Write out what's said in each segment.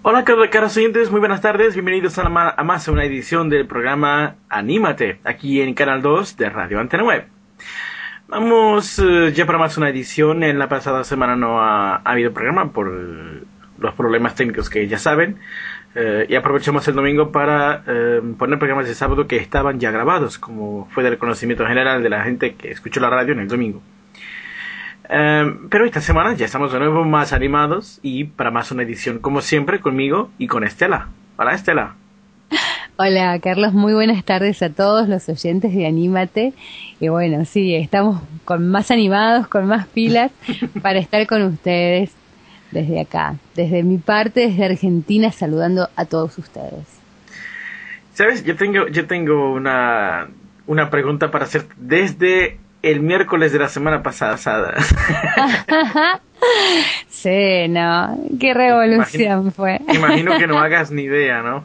Hola caros oyentes, muy buenas tardes, bienvenidos a más una edición del programa Anímate, aquí en Canal 2 de Radio Antena Web. Vamos ya para más una edición. En la pasada semana no ha habido programa por los problemas técnicos que ya saben, y aprovechamos el domingo para poner programas de sábado que estaban ya grabados, como fue del conocimiento general de la gente que escuchó la radio en el domingo. Pero esta semana ya estamos de nuevo más animados y para más una edición como siempre conmigo y con Estela. Hola Estela. Hola Carlos, muy buenas tardes a todos los oyentes de Anímate. Y bueno, sí, estamos con más animados, con más pilas para estar con ustedes desde acá, desde mi parte, desde Argentina, saludando a todos ustedes. ¿Sabes? Yo tengo una pregunta para hacer desde el miércoles de la semana pasada. Sí, no, qué revolución fue. Imagino que no hagas ni idea, ¿no?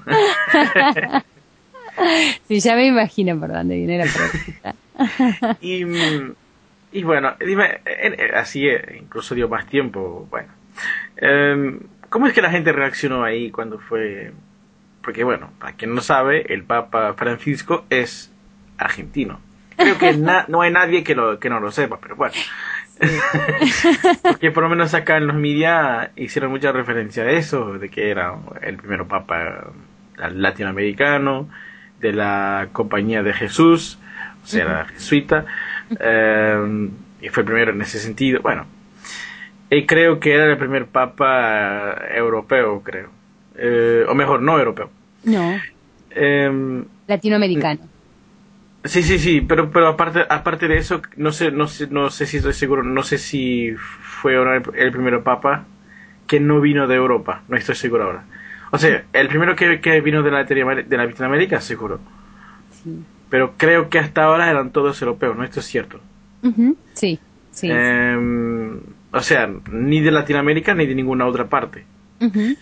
Sí, ya me imagino por dónde viene la pregunta. Y bueno, dime, así incluso dio más tiempo, bueno. ¿Cómo es que la gente reaccionó ahí cuando fue? Porque bueno, para quien no sabe, el Papa Francisco es argentino. Creo que no hay nadie que no lo sepa, pero bueno. Sí. Porque por lo menos acá en los media hicieron mucha referencia a eso, de que era el primer papa latinoamericano, de la Compañía de Jesús, o sea, la jesuita, y fue el primero en ese sentido. Bueno, y creo que era el primer papa europeo, creo. O mejor, no europeo. No. Latinoamericano. Sí, pero aparte de eso, no sé si estoy seguro, no sé si fue el primer papa que no vino de Europa, no estoy seguro ahora. O sea, el primero que vino de Latinoamérica, seguro. Sí. Pero creo que hasta ahora eran todos europeos, ¿no? Esto es cierto. Uh-huh. Sí. O sea, ni de Latinoamérica ni de ninguna otra parte. Uh-huh.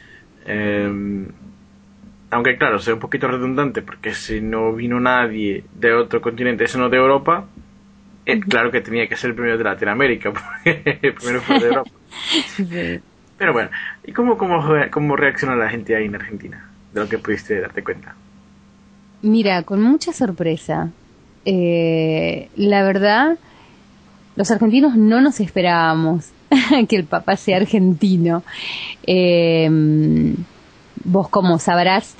Aunque claro, sea un poquito redundante, porque si no vino nadie de otro continente, sino de Europa, claro que tenía que ser el primero de Latinoamérica, porque el primero fue de Europa. Sí. Pero bueno, ¿y cómo reacciona la gente ahí en Argentina? De lo que pudiste darte cuenta. Mira, con mucha sorpresa. La verdad, los argentinos no nos esperábamos que el Papa sea argentino. Vos, como sabrás,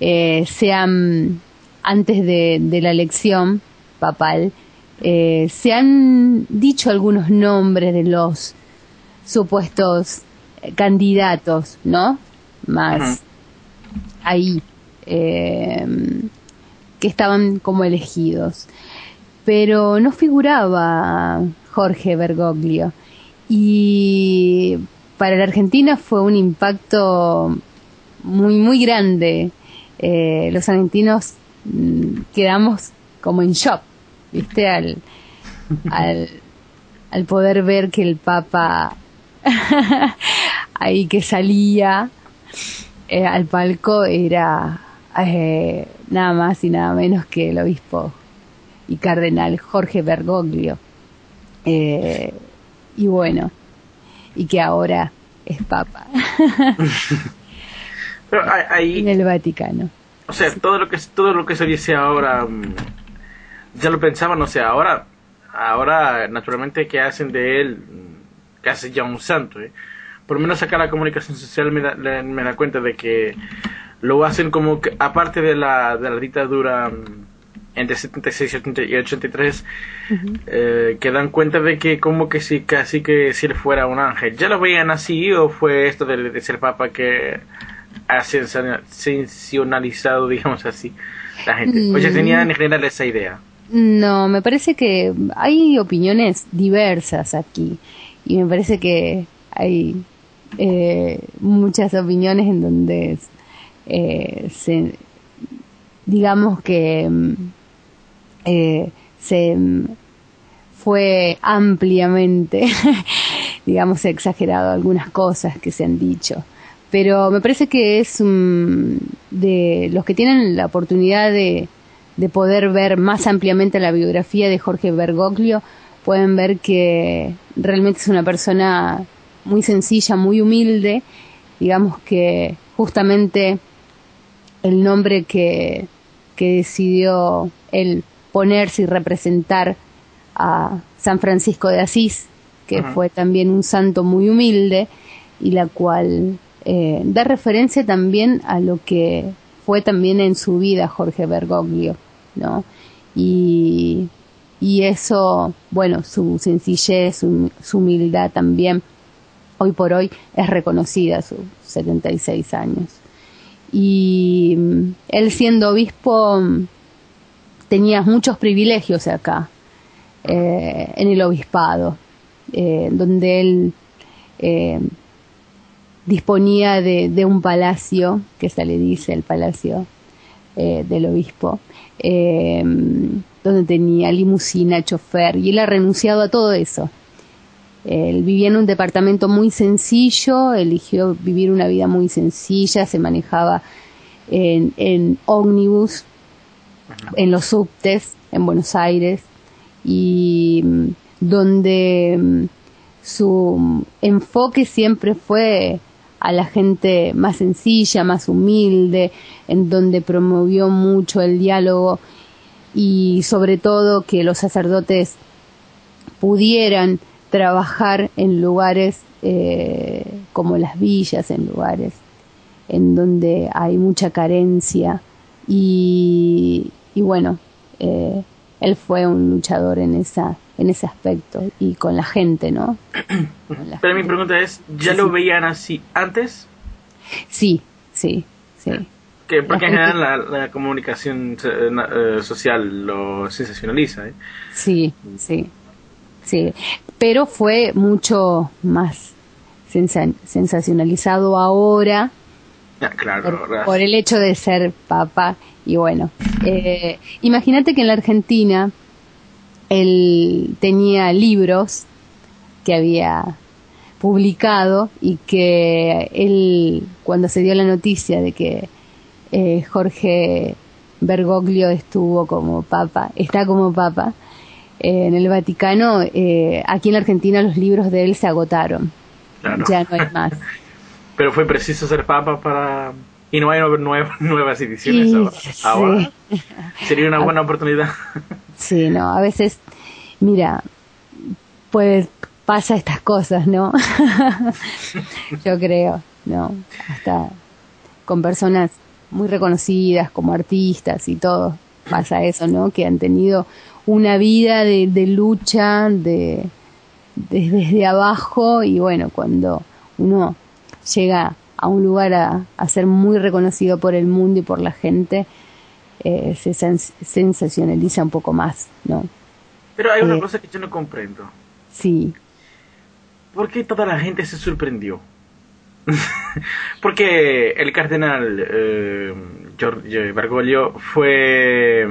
antes de la elección papal, se han dicho algunos nombres de los supuestos candidatos, ¿no? Más ahí, que estaban como elegidos. Pero no figuraba Jorge Bergoglio. Y para la Argentina fue un impacto muy, muy grande. Los argentinos quedamos como en shock, ¿viste? Al poder ver que el Papa ahí que salía al palco era nada más y nada menos que el obispo y cardenal Jorge Bergoglio. Y bueno, y que ahora es Papa. Pero ahí, en el Vaticano. O sea, todo lo que se dice ahora, ya lo pensaban, o sea, ahora naturalmente que hacen de él casi ya un santo, Por lo menos acá la comunicación social me da cuenta de que lo hacen como que, aparte de la dictadura entre 76 y 83, que dan cuenta de que como que si casi que si él fuera un ángel. ¿Ya lo veían así o fue esto de ser papa que ha sensacionalizado, digamos así, la gente? O ya tenían en general esa idea. No, me parece que hay opiniones diversas aquí y me parece que hay muchas opiniones en donde digamos que se fue ampliamente digamos exagerado algunas cosas que se han dicho, pero me parece que es de los que tienen la oportunidad de poder ver más ampliamente la biografía de Jorge Bergoglio, pueden ver que realmente es una persona muy sencilla, muy humilde, digamos que justamente el nombre que decidió él ponerse y representar a San Francisco de Asís, que fue también un santo muy humilde, y la cual da referencia también a lo que fue también en su vida Jorge Bergoglio, ¿no? Y eso, bueno, su sencillez, su humildad también, hoy por hoy es reconocida a sus 76 años. Y él, siendo obispo, tenía muchos privilegios acá, en el obispado, donde él disponía de un palacio, que se le dice el palacio del obispo, donde tenía limusina, chofer, y él ha renunciado a todo eso. Él vivía en un departamento muy sencillo, eligió vivir una vida muy sencilla, se manejaba en ómnibus, en los subtes, en Buenos Aires, y donde su enfoque siempre fue a la gente más sencilla, más humilde, en donde promovió mucho el diálogo y sobre todo que los sacerdotes pudieran trabajar en lugares como las villas, en lugares en donde hay mucha carencia y bueno, él fue un luchador en ese aspecto y con la gente, ¿no? Pero mi pregunta es, ¿ya lo veían así antes? Sí. Porque en general la comunicación social lo sensacionaliza, ¿eh? Sí. Pero fue mucho más sensacionalizado ahora, claro, por el hecho de ser papa. Y bueno, imagínate que en la Argentina él tenía libros que había publicado y que él, cuando se dio la noticia de que Jorge Bergoglio está como papa en el Vaticano, aquí en la Argentina los libros de él se agotaron. Claro. Ya no hay más. Pero fue preciso ser papa para... Y no hay nuevas ediciones ahora. Sí. Sería una buena oportunidad. Sí, no, a veces, mira, pues pasa estas cosas, ¿no? Yo creo, ¿no? Hasta con personas muy reconocidas como artistas y todo, pasa eso, ¿no? Que han tenido una vida de lucha desde abajo y bueno, cuando uno llega a un lugar a ser muy reconocido por el mundo y por la gente, se sensacionaliza un poco más, ¿no? Pero hay una cosa que yo no comprendo. Sí. ¿Por qué toda la gente se sorprendió? Porque el cardenal Giorgio Bergoglio fue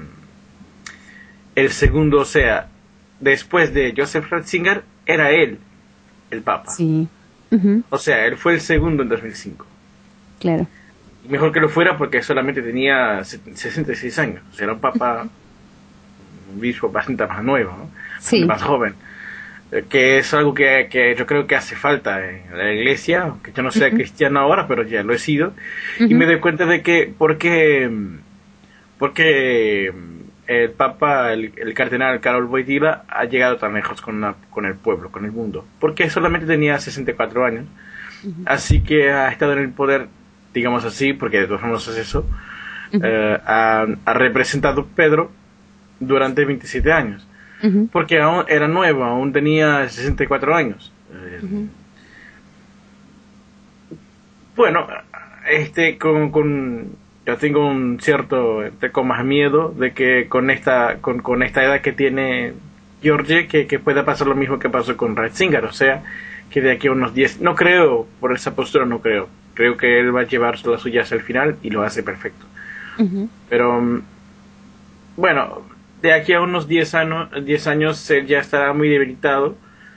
el segundo, o sea, después de Joseph Ratzinger, era él el papa. Sí. O sea, él fue el segundo en 2005. Claro. Y mejor que lo fuera porque solamente tenía 66 años. O sea, era un papa, un obispo bastante más nuevo, ¿no? Sí. Más joven. Que es algo que yo creo que hace falta en la iglesia, aunque yo no sea cristiano ahora, pero ya lo he sido. Y me doy cuenta de que, porque el Papa, el cardenal Karol Wojtyla, ha llegado tan lejos con el pueblo, con el mundo. Porque solamente tenía 64 años. Así que ha estado en el poder, digamos así, porque de todas formas es eso, ha representado Pedro durante 27 años. Porque aún era nuevo, aún tenía 64 años. Bueno, yo tengo un cierto, entre comas, miedo de que con esta edad que tiene George, que pueda pasar lo mismo que pasó con Ratzinger, o sea, que de aquí a unos 10, no creo, por esa postura no creo que él va a llevar las suyas al final y lo hace perfecto. Pero, bueno, de aquí a unos 10 años él ya estará muy debilitado,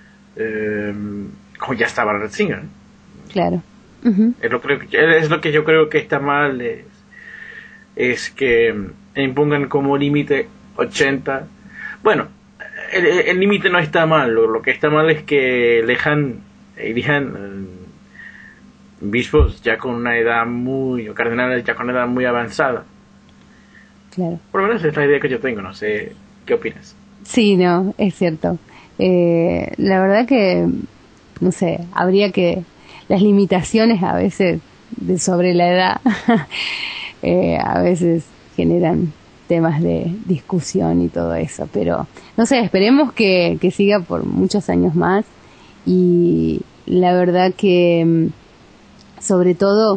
como ya estaba Ratzinger. Claro. Es lo que yo creo que está mal, es que impongan como límite 80. Bueno, el límite no está mal, lo que está mal es que elijan obispos ya con una edad muy, o cardenales ya con una edad muy avanzada. Claro. Por lo menos es la idea que yo tengo, no sé, ¿qué opinas? Sí, no, es cierto. La verdad que, no sé, habría que, las limitaciones a veces sobre la edad, a veces generan temas de discusión y todo eso, pero no sé, esperemos que siga por muchos años más, y la verdad que sobre todo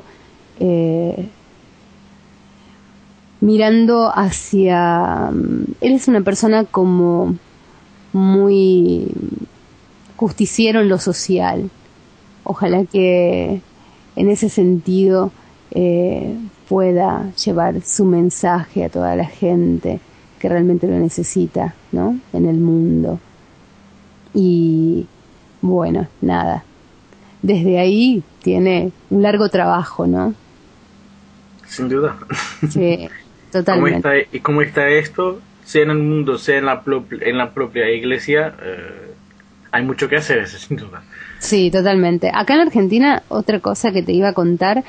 mirando hacia, él es una persona como muy justiciero en lo social. Ojalá que en ese sentido pueda llevar su mensaje a toda la gente que realmente lo necesita, ¿no? En el mundo. Y bueno, nada. Desde ahí tiene un largo trabajo, ¿no? Sin duda. Sí, totalmente. ¿Y cómo está esto? Sea en el mundo, sea en la propia iglesia, hay mucho que hacer, eso, sin duda. Sí, totalmente. Acá en Argentina, otra cosa que te iba a contar,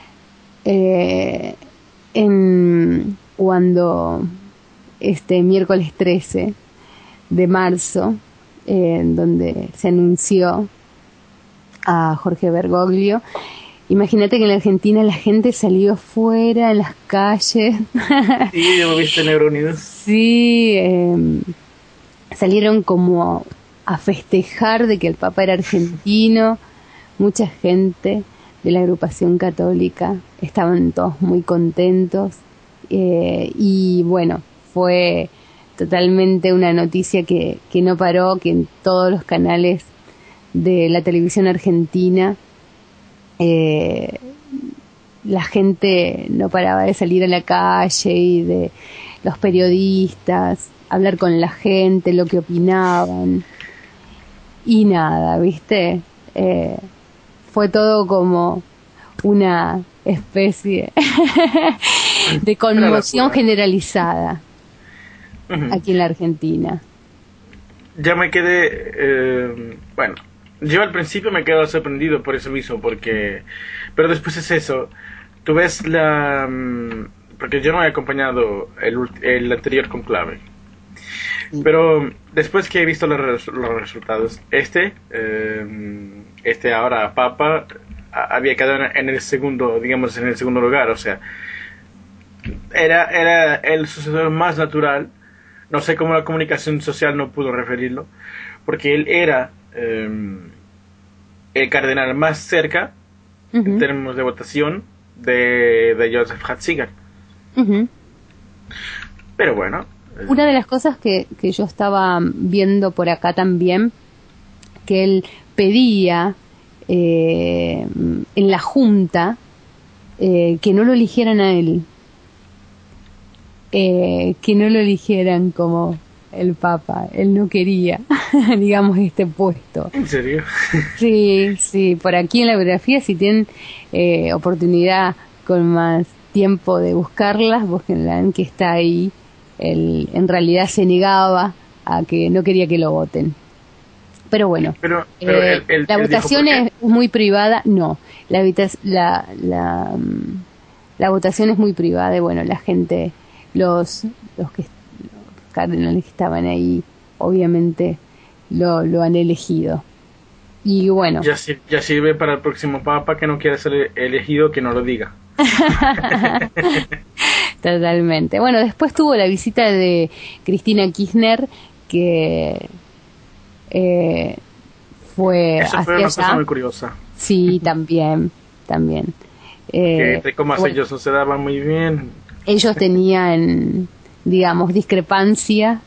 cuando este miércoles 13 de marzo, donde se anunció a Jorge Bergoglio, imagínate que en la Argentina la gente salió afuera en las calles. Sí, yo lo viste en Euronews. Sí, salieron como a festejar de que el Papa era argentino. Mucha gente de la agrupación católica estaban todos muy contentos, y bueno, fue totalmente una noticia que no paró, que en todos los canales de la televisión argentina la gente no paraba de salir a la calle, y de los periodistas hablar con la gente, lo que opinaban, y nada, ¿viste? Fue todo como una especie de conmoción generalizada aquí en la Argentina. Ya me quedé, bueno, yo al principio me quedé sorprendido por eso mismo, pero después es eso, tú ves porque yo no he acompañado el anterior conclave, pero después que he visto los resultados, este ahora Papa había quedado en el segundo, digamos, en el segundo lugar, o sea, era el sucesor más natural. No sé cómo la comunicación social no pudo referirlo, porque él era el cardenal más cerca, en términos de votación, de Joseph Ratzinger. Pero bueno. Una de las cosas que yo estaba viendo por acá también, que él pedía en la Junta que no lo eligieran a él. Que no lo eligieran como el Papa. Él no quería, digamos, este puesto. ¿En serio? Sí, por aquí en la biografía, si tienen oportunidad con más tiempo de buscarlas, búsquenla, que está ahí. Él en realidad se negaba a que no quería que lo voten. Pero bueno, la votación es muy privada. No, la votación es muy privada, y bueno, la gente, los cardenales que estaban ahí, obviamente lo han elegido. Y bueno, ya sirve para el próximo Papa que no quiera ser elegido, que no lo diga. Totalmente. Bueno, después tuvo la visita de Cristina Kirchner, que fue Eso fue una cosa muy curiosa. Sí, también. Que entre comas ellos no se daban muy bien. Ellos tenían, digamos, discrepancia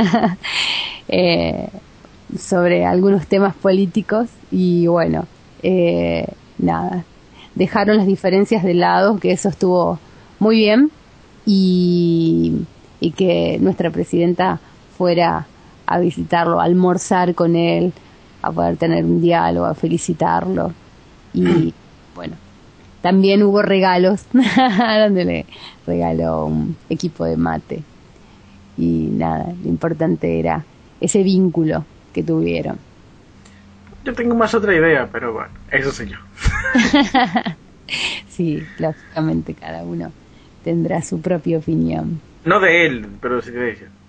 sobre algunos temas políticos, y bueno, nada, dejaron las diferencias de lado, que eso estuvo muy bien, y que nuestra presidenta fuera a visitarlo, a almorzar con él, a poder tener un diálogo, a felicitarlo. Y bueno, también hubo regalos, donde le regaló un equipo de mate, y nada, lo importante era ese vínculo que tuvieron. Yo tengo más otra idea, pero bueno, eso soy yo. Sí, lógicamente cada uno tendrá su propia opinión. No de él, pero sí de ella.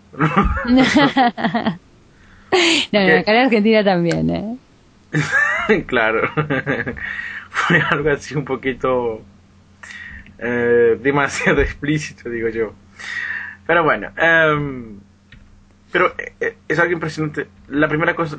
No, Porque, acá en Argentina también, ¿eh? claro, fue algo así un poquito demasiado explícito, digo yo. Pero bueno, pero es algo impresionante. La primera cosa,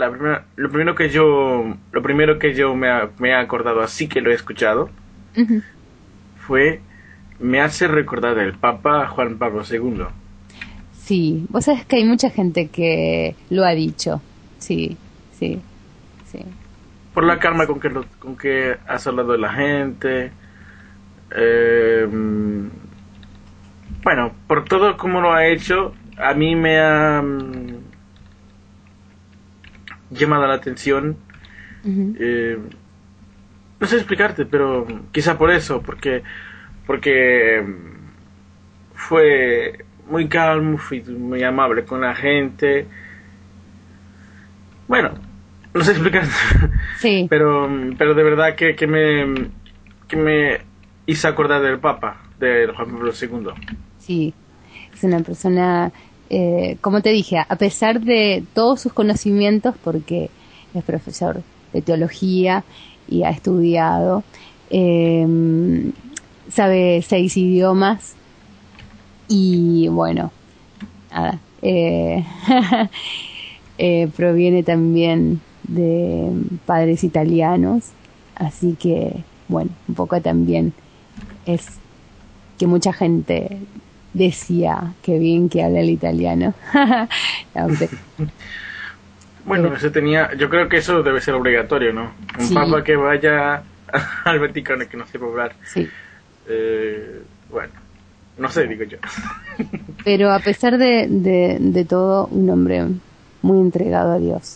lo primero que yo me he acordado así que lo he escuchado Ujú. fue, me hace recordar el Papa Juan Pablo II. Sí, vos sabés que hay mucha gente que lo ha dicho. Sí, sí, sí. Por la calma con que has hablado de la gente, eh, bueno, por todo como lo ha hecho, a mí me ha llamado la atención. Ujú. eh, no sé explicarte, pero quizá por eso, porque fue muy calmo, fue muy amable con la gente. Bueno, no sé explicarte, Sí, pero de verdad que me hizo acordar del Papa, del Juan Pablo II. sí. Es una persona, como te dije, a pesar de todos sus conocimientos, porque es profesor de teología y ha estudiado, eh, sabe 6 idiomas y bueno, nada, proviene también de padres italianos, así que bueno, un poco también es que mucha gente decía que bien que habla el italiano. No, pero Bueno, yo creo que eso debe ser obligatorio, ¿no? Un sí, Papa que vaya al Vaticano y que no sepa hablar. sí. Bueno, no sé, digo yo. Pero a pesar de todo, un hombre muy entregado a Dios,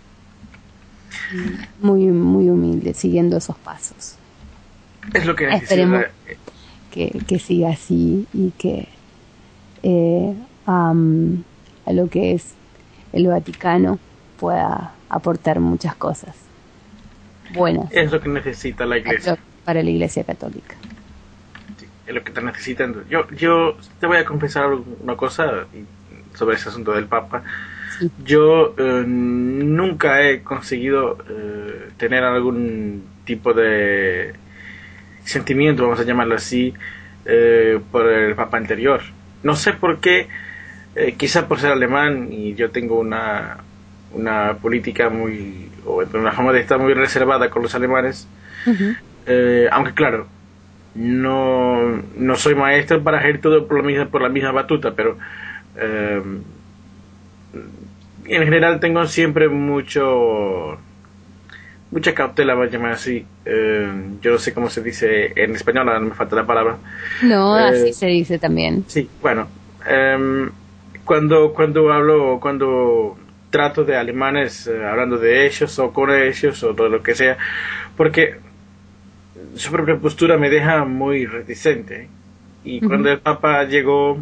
muy, muy humilde, siguiendo esos pasos. Es lo que Esperemos necesita. que siga así y que eh, a lo que es el Vaticano pueda aportar muchas cosas buenas Es lo que necesita la iglesia. para la Iglesia Católica. Sí, es lo que está necesitando. Yo te voy a confesar una cosa sobre ese asunto del Papa. Sí. Yo nunca he conseguido tener algún tipo de sentimiento, vamos a llamarlo así, por el Papa anterior. No sé por qué, quizá por ser alemán y yo tengo una política muy, o una forma de estar muy reservada con los alemanes, Ujú. aunque claro, no soy maestro para hacer todo por la misma batuta, pero eh, en general tengo siempre mucha cautela, voy a llamar así. Yo no sé cómo se dice en español, ahora no me falta la palabra. No, así Eh, se dice también. sí, bueno, cuando trato de alemanes, hablando de ellos o con ellos o todo lo que sea, porque su propia postura me deja muy reticente. Y Ujú. cuando el Papa llegó,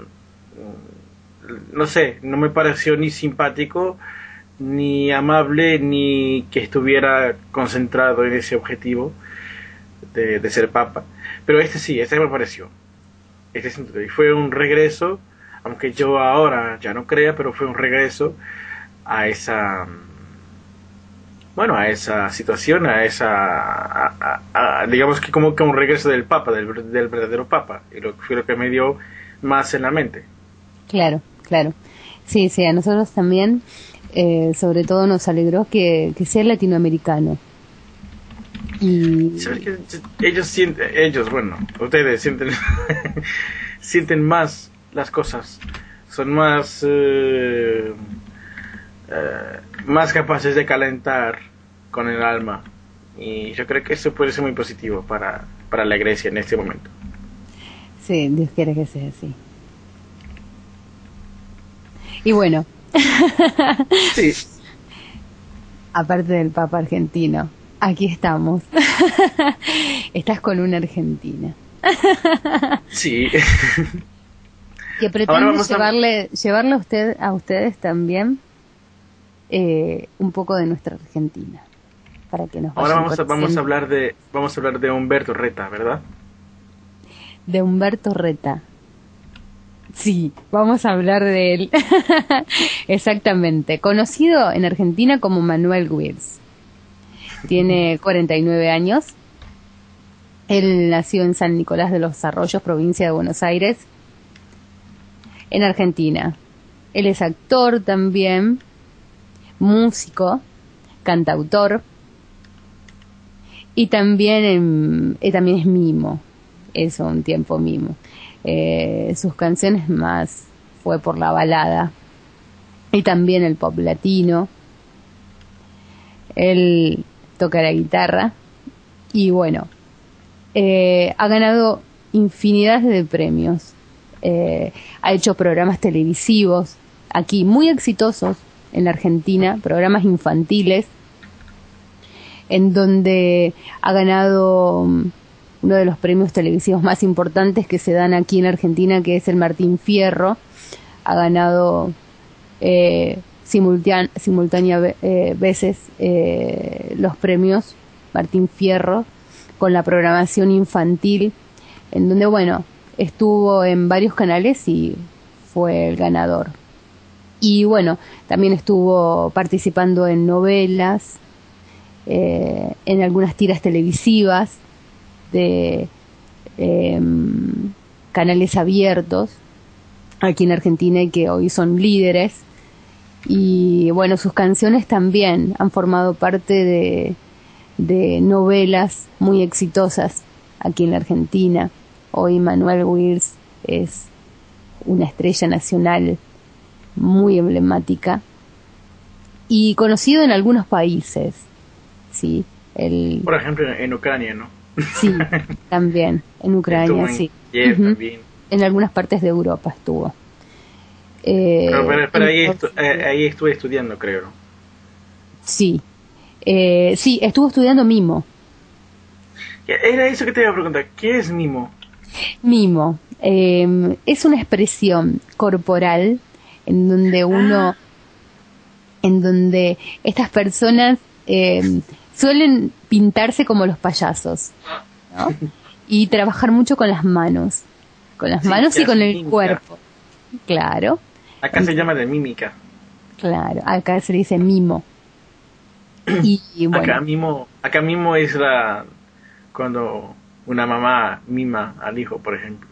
no sé, no me pareció ni simpático, ni amable, ni que estuviera concentrado en ese objetivo de ser Papa. Pero este sí, este me pareció. Y fue un regreso, aunque yo ahora ya no crea, pero fue un regreso a esa, bueno, a esa situación, digamos que como que un regreso del Papa, del verdadero Papa, y fue lo que me dio más en la mente. Claro, claro. Sí, sí, a nosotros también, sobre todo nos alegró que sea latinoamericano. ¿Sabes Y qué? Ellos, bueno, ustedes sienten, sienten más las cosas, son más capaces de calentar con el alma. Y yo creo que eso puede ser muy positivo para la iglesia en este momento. sí, Dios quiere que sea así. Y bueno, Sí, aparte del Papa argentino, aquí estamos. Estás con una argentina sí. que Ahora pretende vamos a... llevarle a ustedes también un poco de nuestra Argentina. para que nos Ahora vayan vamos a hablar de Humberto Reta, ¿verdad? de Humberto Reta. Sí, vamos a hablar de él. Exactamente. Conocido en Argentina como Manuel Wirtz. Tiene 49 años. Él nació en San Nicolás de los Arroyos, provincia de Buenos Aires, en Argentina. Él es actor también, músico, cantautor y también es mimo. Es un tiempo mimo. Sus canciones más fue por la balada y también el pop latino. Él toca la guitarra y bueno, ha ganado infinidad de premios. Ha hecho programas televisivos aquí muy exitosos en Argentina, programas infantiles, en donde ha ganado uno de los premios televisivos más importantes que se dan aquí en Argentina, que es el Martín Fierro. Ha ganado simultánea veces los premios Martín Fierro con la programación infantil, en donde, bueno, estuvo en varios canales y fue el ganador. Y bueno, también estuvo participando en novelas, en algunas tiras televisivas de canales abiertos aquí en Argentina y que hoy son líderes. Y bueno, sus canciones también han formado parte de novelas muy exitosas aquí en la Argentina. Hoy Manuel Wirtz es una estrella nacional muy emblemática y conocido en algunos países, sí. Por ejemplo, en Ucrania, ¿no? Sí, también en Ucrania, sí. Kiev, también. En algunas partes de Europa estuvo. Pero ahí estuve estudiando, creo. Sí, sí, estuvo estudiando mimo. Era eso que te iba a preguntar, ¿qué es mimo? Mimo es una expresión corporal en donde estas personas suelen pintarse como los payasos, ¿no? Y trabajar mucho con las manos y con el cuerpo. Claro. Acá se llama de mímica. Claro, acá se le dice mimo. Y bueno. Acá mimo es cuando una mamá mima al hijo, por ejemplo.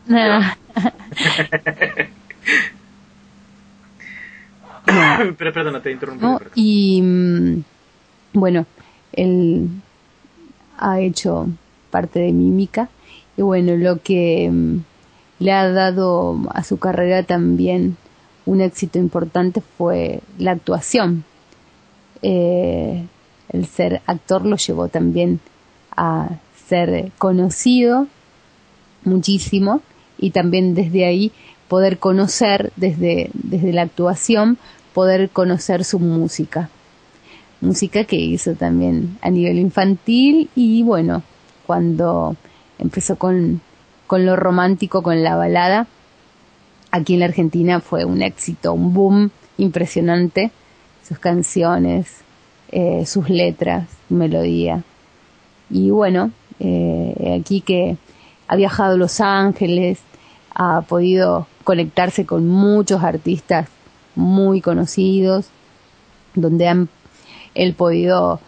Pero perdona, te interrumpí. ¿No? Y bueno, él ha hecho parte de mímica y bueno, lo que le ha dado a su carrera también un éxito importante fue la actuación. El ser actor lo llevó también a ser conocido muchísimo y también desde ahí poder conocer, desde la actuación, poder conocer su música que hizo también a nivel infantil y bueno, cuando empezó con lo romántico, con la balada, aquí en la Argentina fue un éxito, un boom impresionante, sus canciones, sus letras, melodía. Y bueno, aquí que ha viajado a Los Ángeles, ha podido conectarse con muchos artistas muy conocidos, donde han él podido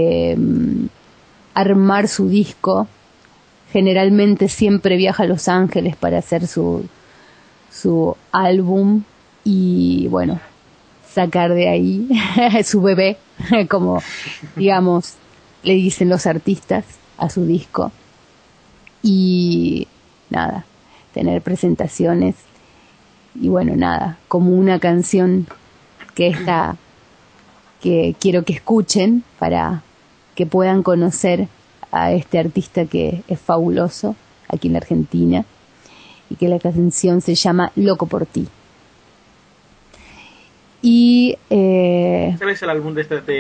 armar su disco. Generalmente siempre viaja a Los Ángeles para hacer su álbum y bueno, sacar de ahí su bebé, como digamos le dicen los artistas a su disco. Y nada, tener presentaciones y bueno, nada, como una canción que quiero que escuchen para que puedan conocer a este artista que es fabuloso aquí en la Argentina y que la canción se llama Loco por ti. Y ¿cuál es el álbum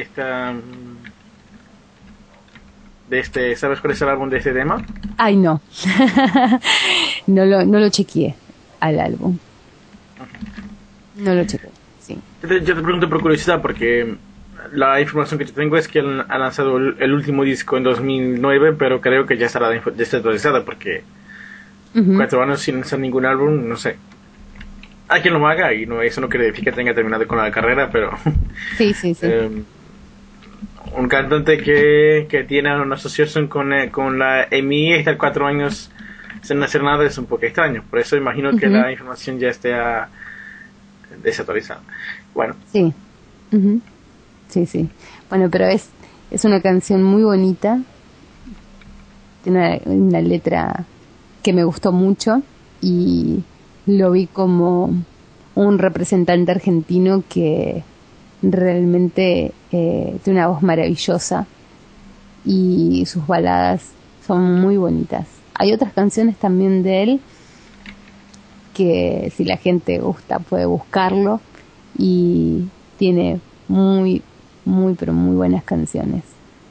¿sabes cuál es el álbum de este tema? Ay, no. no lo chequeé al álbum. No lo chequeé, sí. Yo te pregunto por curiosidad porque la información que yo tengo es que ha lanzado el último disco en 2009, pero creo que ya estará desactualizada porque 4 años sin lanzar ningún álbum, no sé. Hay quien lo haga y no, eso no quiere decir que tenga terminado con la carrera, pero Sí, sí, sí. Un cantante que tiene una asociación con la EMI y estar 4 años sin hacer nada es un poco extraño. Por eso imagino que la información ya esté desactualizada. Bueno. Sí. Sí, sí. Bueno, pero es una canción muy bonita. Tiene una letra que me gustó mucho y lo vi como un representante argentino que realmente tiene una voz maravillosa y sus baladas son muy bonitas. Hay otras canciones también de él que si la gente gusta puede buscarlo y tiene muy, muy, pero muy buenas canciones.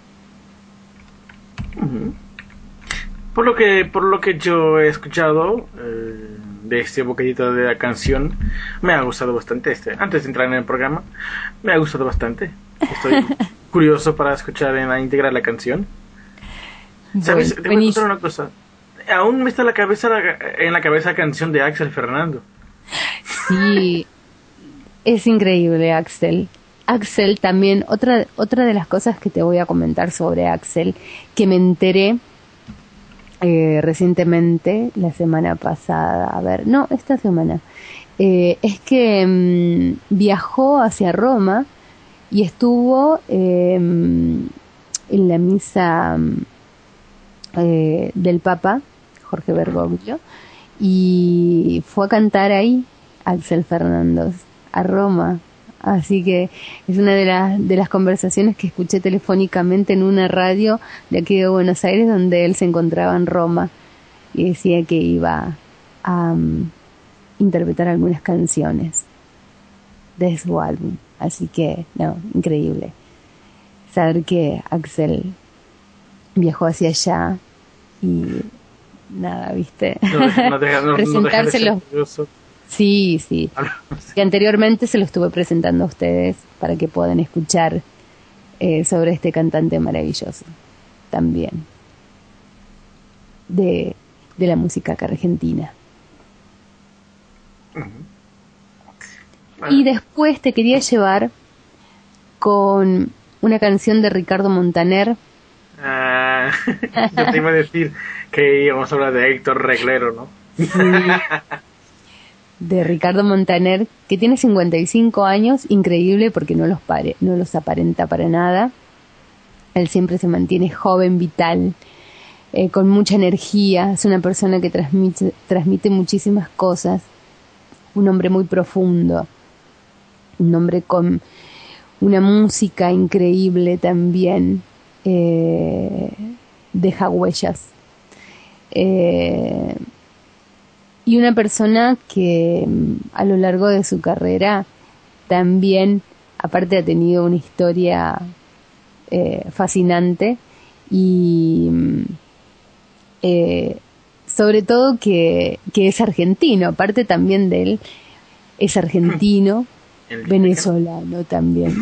Por lo que yo he escuchado de este bocadito de la canción, me ha gustado bastante antes de entrar en el programa, me ha gustado bastante. Estoy curioso para escuchar en la íntegra la canción. ¿Sabes? Te voy a contar una cosa. Aún me está en la cabeza la canción de Axel Fernando. Sí, es increíble Axel. Axel también, otra de las cosas que te voy a comentar sobre Axel, que me enteré recientemente, la semana pasada, esta semana, es que viajó hacia Roma y estuvo en la misa del Papa, Jorge Bergoglio, y fue a cantar ahí Axel Fernández, a Roma. Así que es una de las conversaciones que escuché telefónicamente en una radio de aquí de Buenos Aires, donde él se encontraba en Roma y decía que iba a interpretar algunas canciones de su álbum. Así que, increíble saber que Axel viajó hacia allá y nada, ¿viste? Presentárselos. Sí, sí. Que anteriormente se lo estuve presentando a ustedes para que puedan escuchar sobre este cantante maravilloso también de la música argentina. Y después te quería llevar con una canción de Ricardo Montaner. Yo te iba a decir que íbamos a hablar de Héctor Reglero, ¿no? Sí. De Ricardo Montaner, que tiene 55 años, increíble porque no los aparenta para nada. Él siempre se mantiene joven, vital, con mucha energía. Es una persona que transmite muchísimas cosas. Un hombre muy profundo. Un hombre con una música increíble también. Deja huellas. Y una persona que a lo largo de su carrera también, aparte, ha tenido una historia fascinante y sobre todo que es argentino. Aparte también de él, es argentino, venezolano también.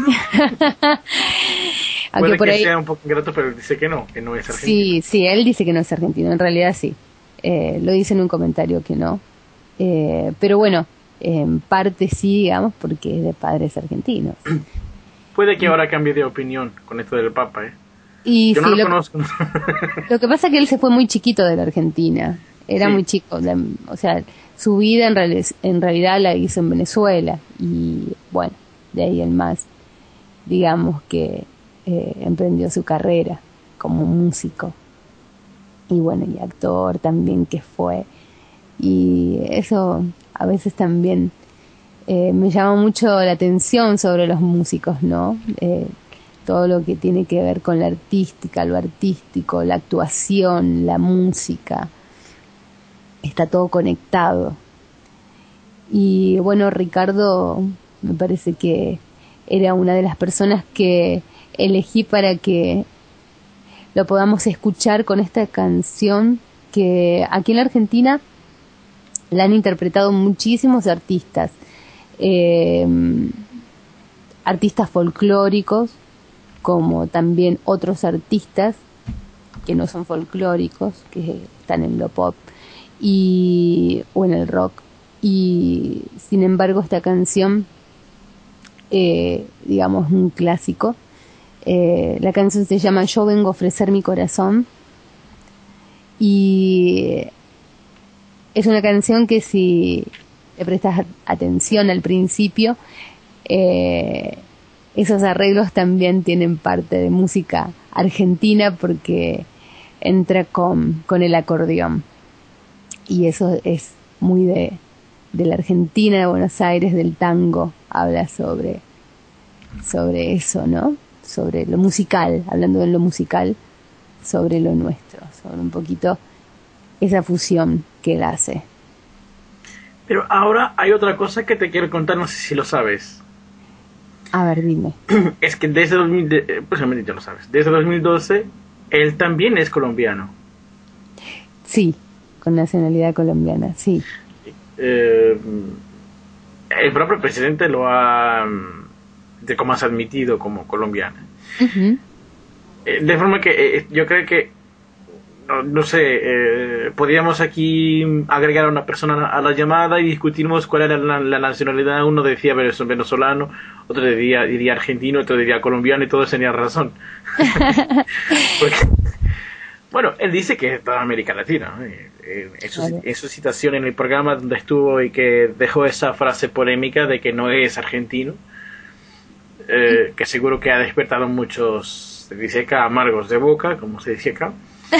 Puede que sea un poco ingrato, pero dice que no es argentino. Sí, él dice que no es argentino, en realidad sí. Lo dice en un comentario que no. Pero bueno, en parte sí, digamos, porque es de padres argentinos. Puede que ahora cambie de opinión con esto del Papa, Y yo sí, no lo conozco. Lo que pasa es que él se fue muy chiquito de la Argentina. Era muy chico. O sea, su vida en realidad la hizo en Venezuela. Y bueno, de ahí en más, digamos que emprendió su carrera como músico. Y bueno, y actor también que fue. Y eso a veces también me llama mucho la atención sobre los músicos, ¿no? Todo lo que tiene que ver con la artística, lo artístico, la actuación, la música. Está todo conectado. Y bueno, Ricardo me parece que era una de las personas que elegí para que lo podamos escuchar con esta canción que aquí en la Argentina la han interpretado muchísimos artistas, artistas folclóricos como también otros artistas que no son folclóricos, que están en lo pop o en el rock. Y sin embargo esta canción, digamos, un clásico. La canción se llama Yo vengo a ofrecer mi corazón, y es una canción que, si le prestas atención al principio, esos arreglos también tienen parte de música argentina, porque entra con el acordeón, y eso es muy de la Argentina, de Buenos Aires, del tango. Habla sobre eso, ¿no? Sobre lo musical, hablando de lo musical, sobre lo nuestro, sobre un poquito esa fusión que él hace. Pero ahora hay otra cosa que te quiero contar, no sé si lo sabes. A ver, dime. Es que desde pues ya lo sabes, desde 2012 él también es colombiano. Sí, con nacionalidad colombiana, sí. El propio presidente lo ha como has admitido como colombiano. Uh-huh. De forma que yo creo que no sé, podríamos aquí agregar a una persona a la llamada y discutimos cuál era la nacionalidad. Uno decía venezolano, otro diría argentino, otro diría colombiano, y todos tenían razón. Porque, bueno, él dice que es toda América Latina, ¿no? En su citación en el programa donde estuvo, y que dejó esa frase polémica de que no es argentino, que seguro que ha despertado muchos, se dice acá, amargos de boca, como se dice acá.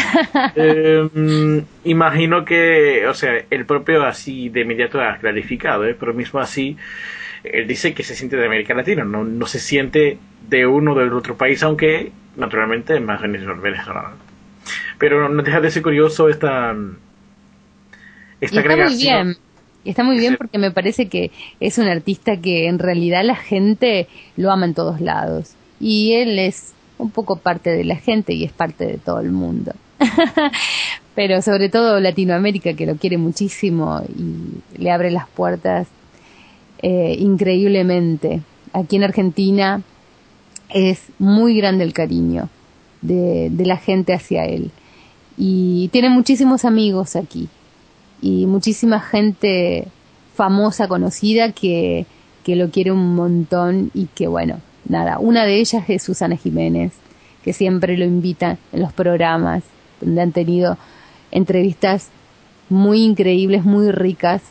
Imagino que, o sea, el propio así de inmediato ha clarificado, pero mismo así él dice que se siente de América Latina, no se siente de uno o del otro país, aunque naturalmente es más venezolano. Pero no deja de ser curioso esta agregación. Está muy bien porque me parece que es un artista que en realidad la gente lo ama en todos lados, y él es un poco parte de la gente y es parte de todo el mundo. Pero sobre todo Latinoamérica, que lo quiere muchísimo y le abre las puertas increíblemente. Aquí en Argentina es muy grande el cariño de la gente hacia él, y tiene muchísimos amigos aquí y muchísima gente famosa, conocida, que lo quiere un montón, y que, bueno, nada, una de ellas es Susana Jiménez, que siempre lo invita en los programas, donde han tenido entrevistas muy increíbles, muy ricas,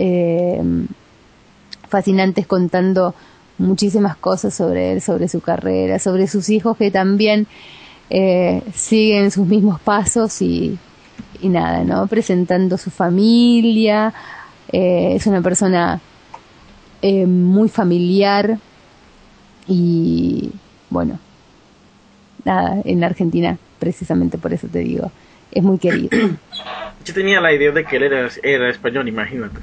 fascinantes, contando muchísimas cosas sobre él, sobre su carrera, sobre sus hijos, que también siguen sus mismos pasos, y nada, ¿no? Presentando su familia. Es una persona muy familiar, y bueno, nada, en Argentina, precisamente por eso te digo, es muy querido. Yo tenía la idea de que él era español, imagínate.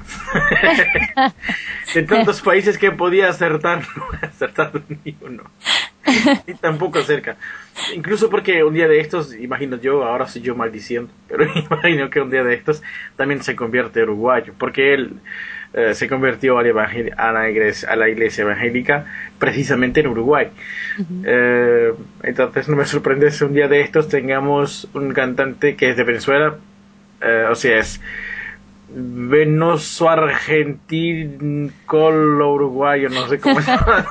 De tantos países que podía acertar, no he acertado ni uno. Y tampoco cerca. Incluso porque un día de estos, imagino yo, ahora soy yo maldiciendo, pero imagino que un día de estos también se convierte uruguayo, porque él se convirtió a la iglesia evangélica precisamente en Uruguay. Uh-huh. Entonces no me sorprende si un día de estos tengamos un cantante que es de Venezuela, o sea, es venoso argentino colo uruguayo, no sé cómo se llama.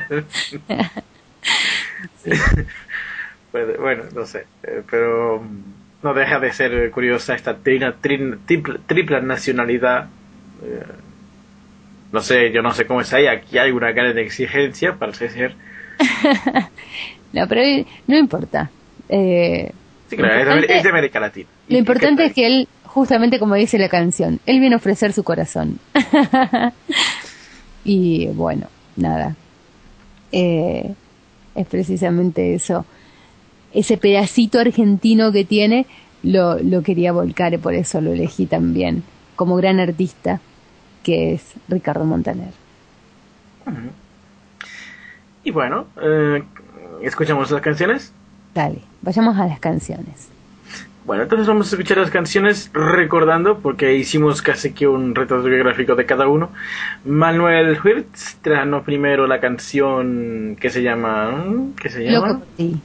Sí. Bueno, no sé, pero no deja de ser curiosa esta tripla nacionalidad. No sé, yo no sé cómo es ahí. Aquí hay una gran exigencia, parece ser. No, pero no importa. Sí, claro, es de América Latina. Lo importante es que él, justamente como dice la canción, él viene a ofrecer su corazón. Y bueno, nada. Es precisamente eso. Ese pedacito argentino que tiene, lo quería volcar, y por eso lo elegí también como gran artista, que es Ricardo Montaner. Uh-huh. Y bueno, ¿escuchamos las canciones? Dale, vayamos a las canciones. Bueno, entonces vamos a escuchar las canciones recordando, porque hicimos casi que un retrato biográfico de cada uno. Manuel Wirtz trajo primero la canción que se llama... Loco por ti.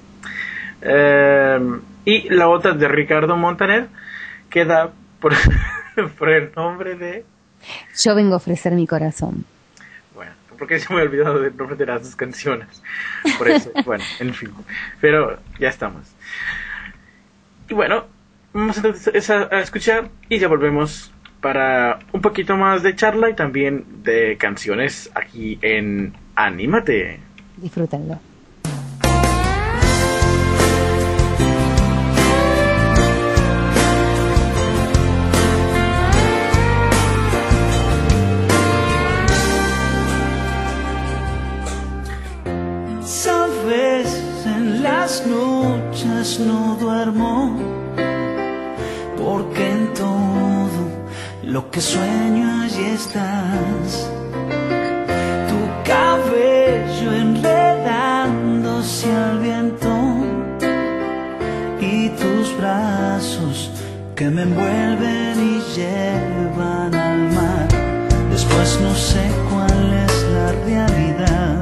Y la otra de Ricardo Montaner, que da por, por el nombre de... Yo vengo a ofrecer mi corazón. Bueno, porque se me ha olvidado del nombre de las dos canciones. Por eso, bueno, en fin. Pero ya estamos. Y bueno, vamos entonces a escuchar y ya volvemos para un poquito más de charla y también de canciones aquí en Anímate. Disfrútenlo. Sabes, en las noches no duermo, porque en todo lo que sueño allí estás. Tu cabello enredándose al viento y tus brazos que me envuelven y llevan al mar. Después no sé cuál es la realidad.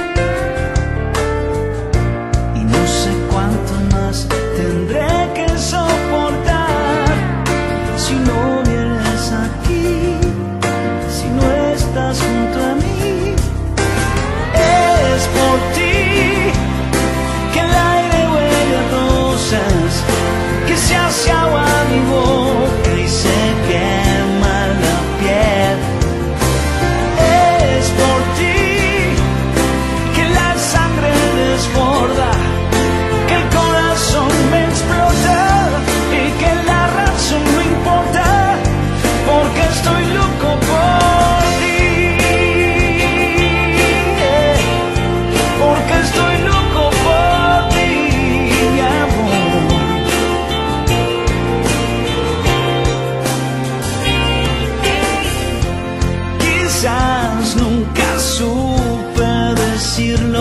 ¿Cuánto más tendré que soportar si no vienes aquí, si no estás junto a mí? Es por ti que el aire huele a rosas, que se hace agua mi boca y se quema la piel. Es por ti que la sangre desborda, me explota y que la razón no importa, porque estoy loco por ti, porque estoy loco por ti, amor. Quizás nunca supe decirlo,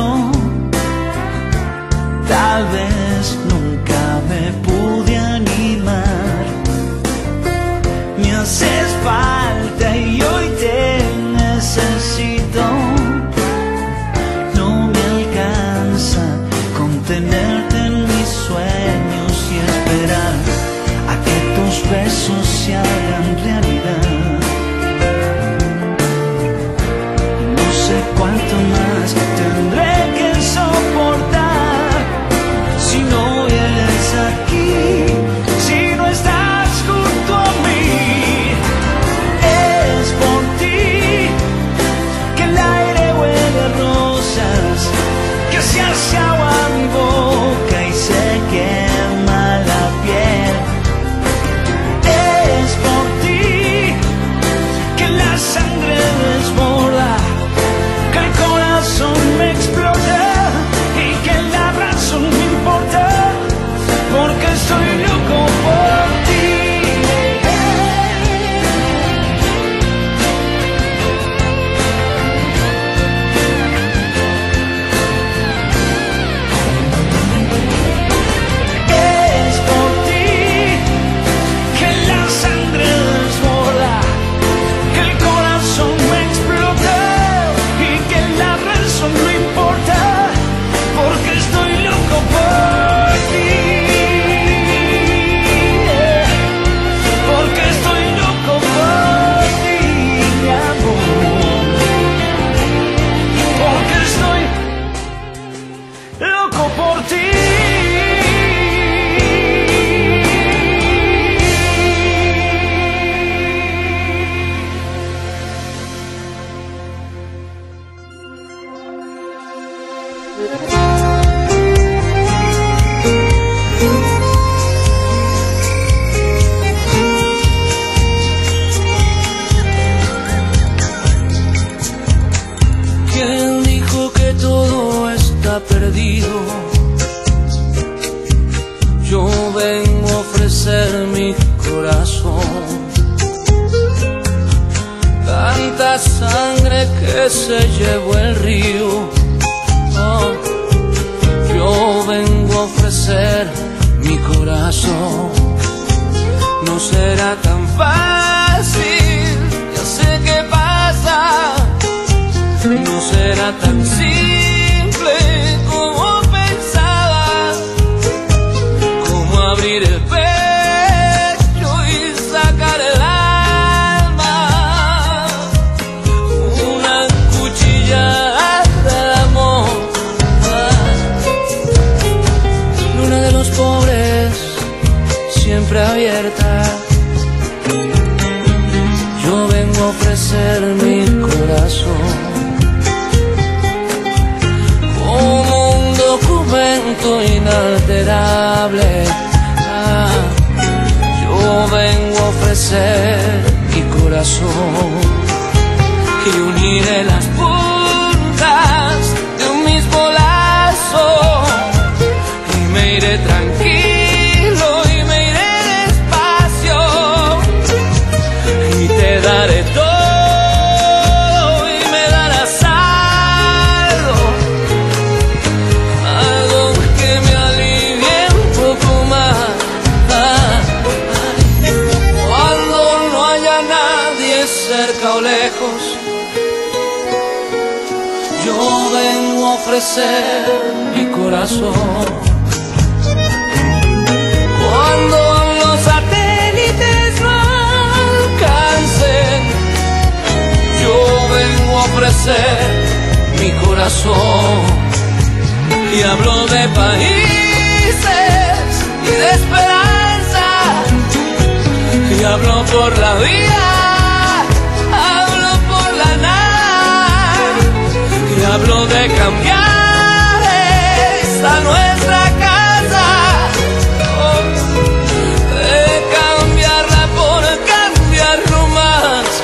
tal vez nunca me pude animar. Me haces falta y hoy te necesito. No me alcanza contenerte en mis sueños y esperar a que tus besos se hagan realidad. No sé cuánto más tendré que soportar si no vienes aquí, si no estás junto a mí. Es por ti que el aire huele a rosas, que se hace agua mi boca y se quema la piel. Es por ti que la sangre desborda, que el corazón me explota y que la razón me importa, porque estoy loco por ti. Es por ti que la sangre desborda, que el corazón me explota y que la razón no importa, porque estoy loco por ti, porque estoy loco por ti, amor, porque estoy loco por ti. ¿Quién dijo que todo está perdido? Yo vengo a ofrecer mi corazón. Tanta sangre que se llevó el río. Oh, yo vengo a ofrecer mi corazón. No será tan fácil, ya sé qué pasa. No será tan simple como pensaba, como abrir el pecho y sacar el alma, una cuchillada de amor. Luna de los pobres, siempre abierta. Yo vengo a ofrecer mi corazón como un documento inalterable. Yo vengo a ofrecer mi corazón y uniré las puntas de un mismo lazo y me iré tranquilo y me iré despacio y te daré todo. Cerca o lejos, yo vengo a ofrecer mi corazón. Cuando los satélites no alcancen, yo vengo a ofrecer mi corazón. Y hablo de países y de esperanza, y hablo por la vida. Hablo de cambiar esta nuestra casa, de cambiarla por cambiarlo más.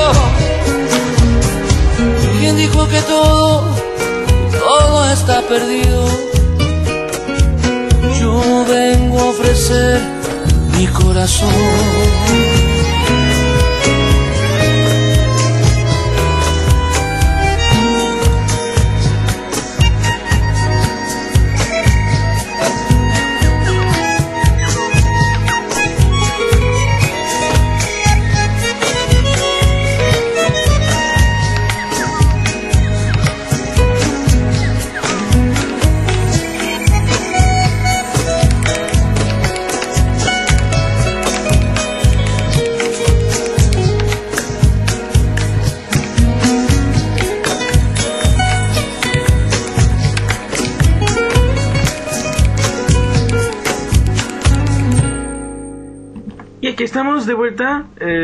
¿Quién dijo que todo está perdido? Yo vengo a ofrecer mi corazón. Aquí estamos de vuelta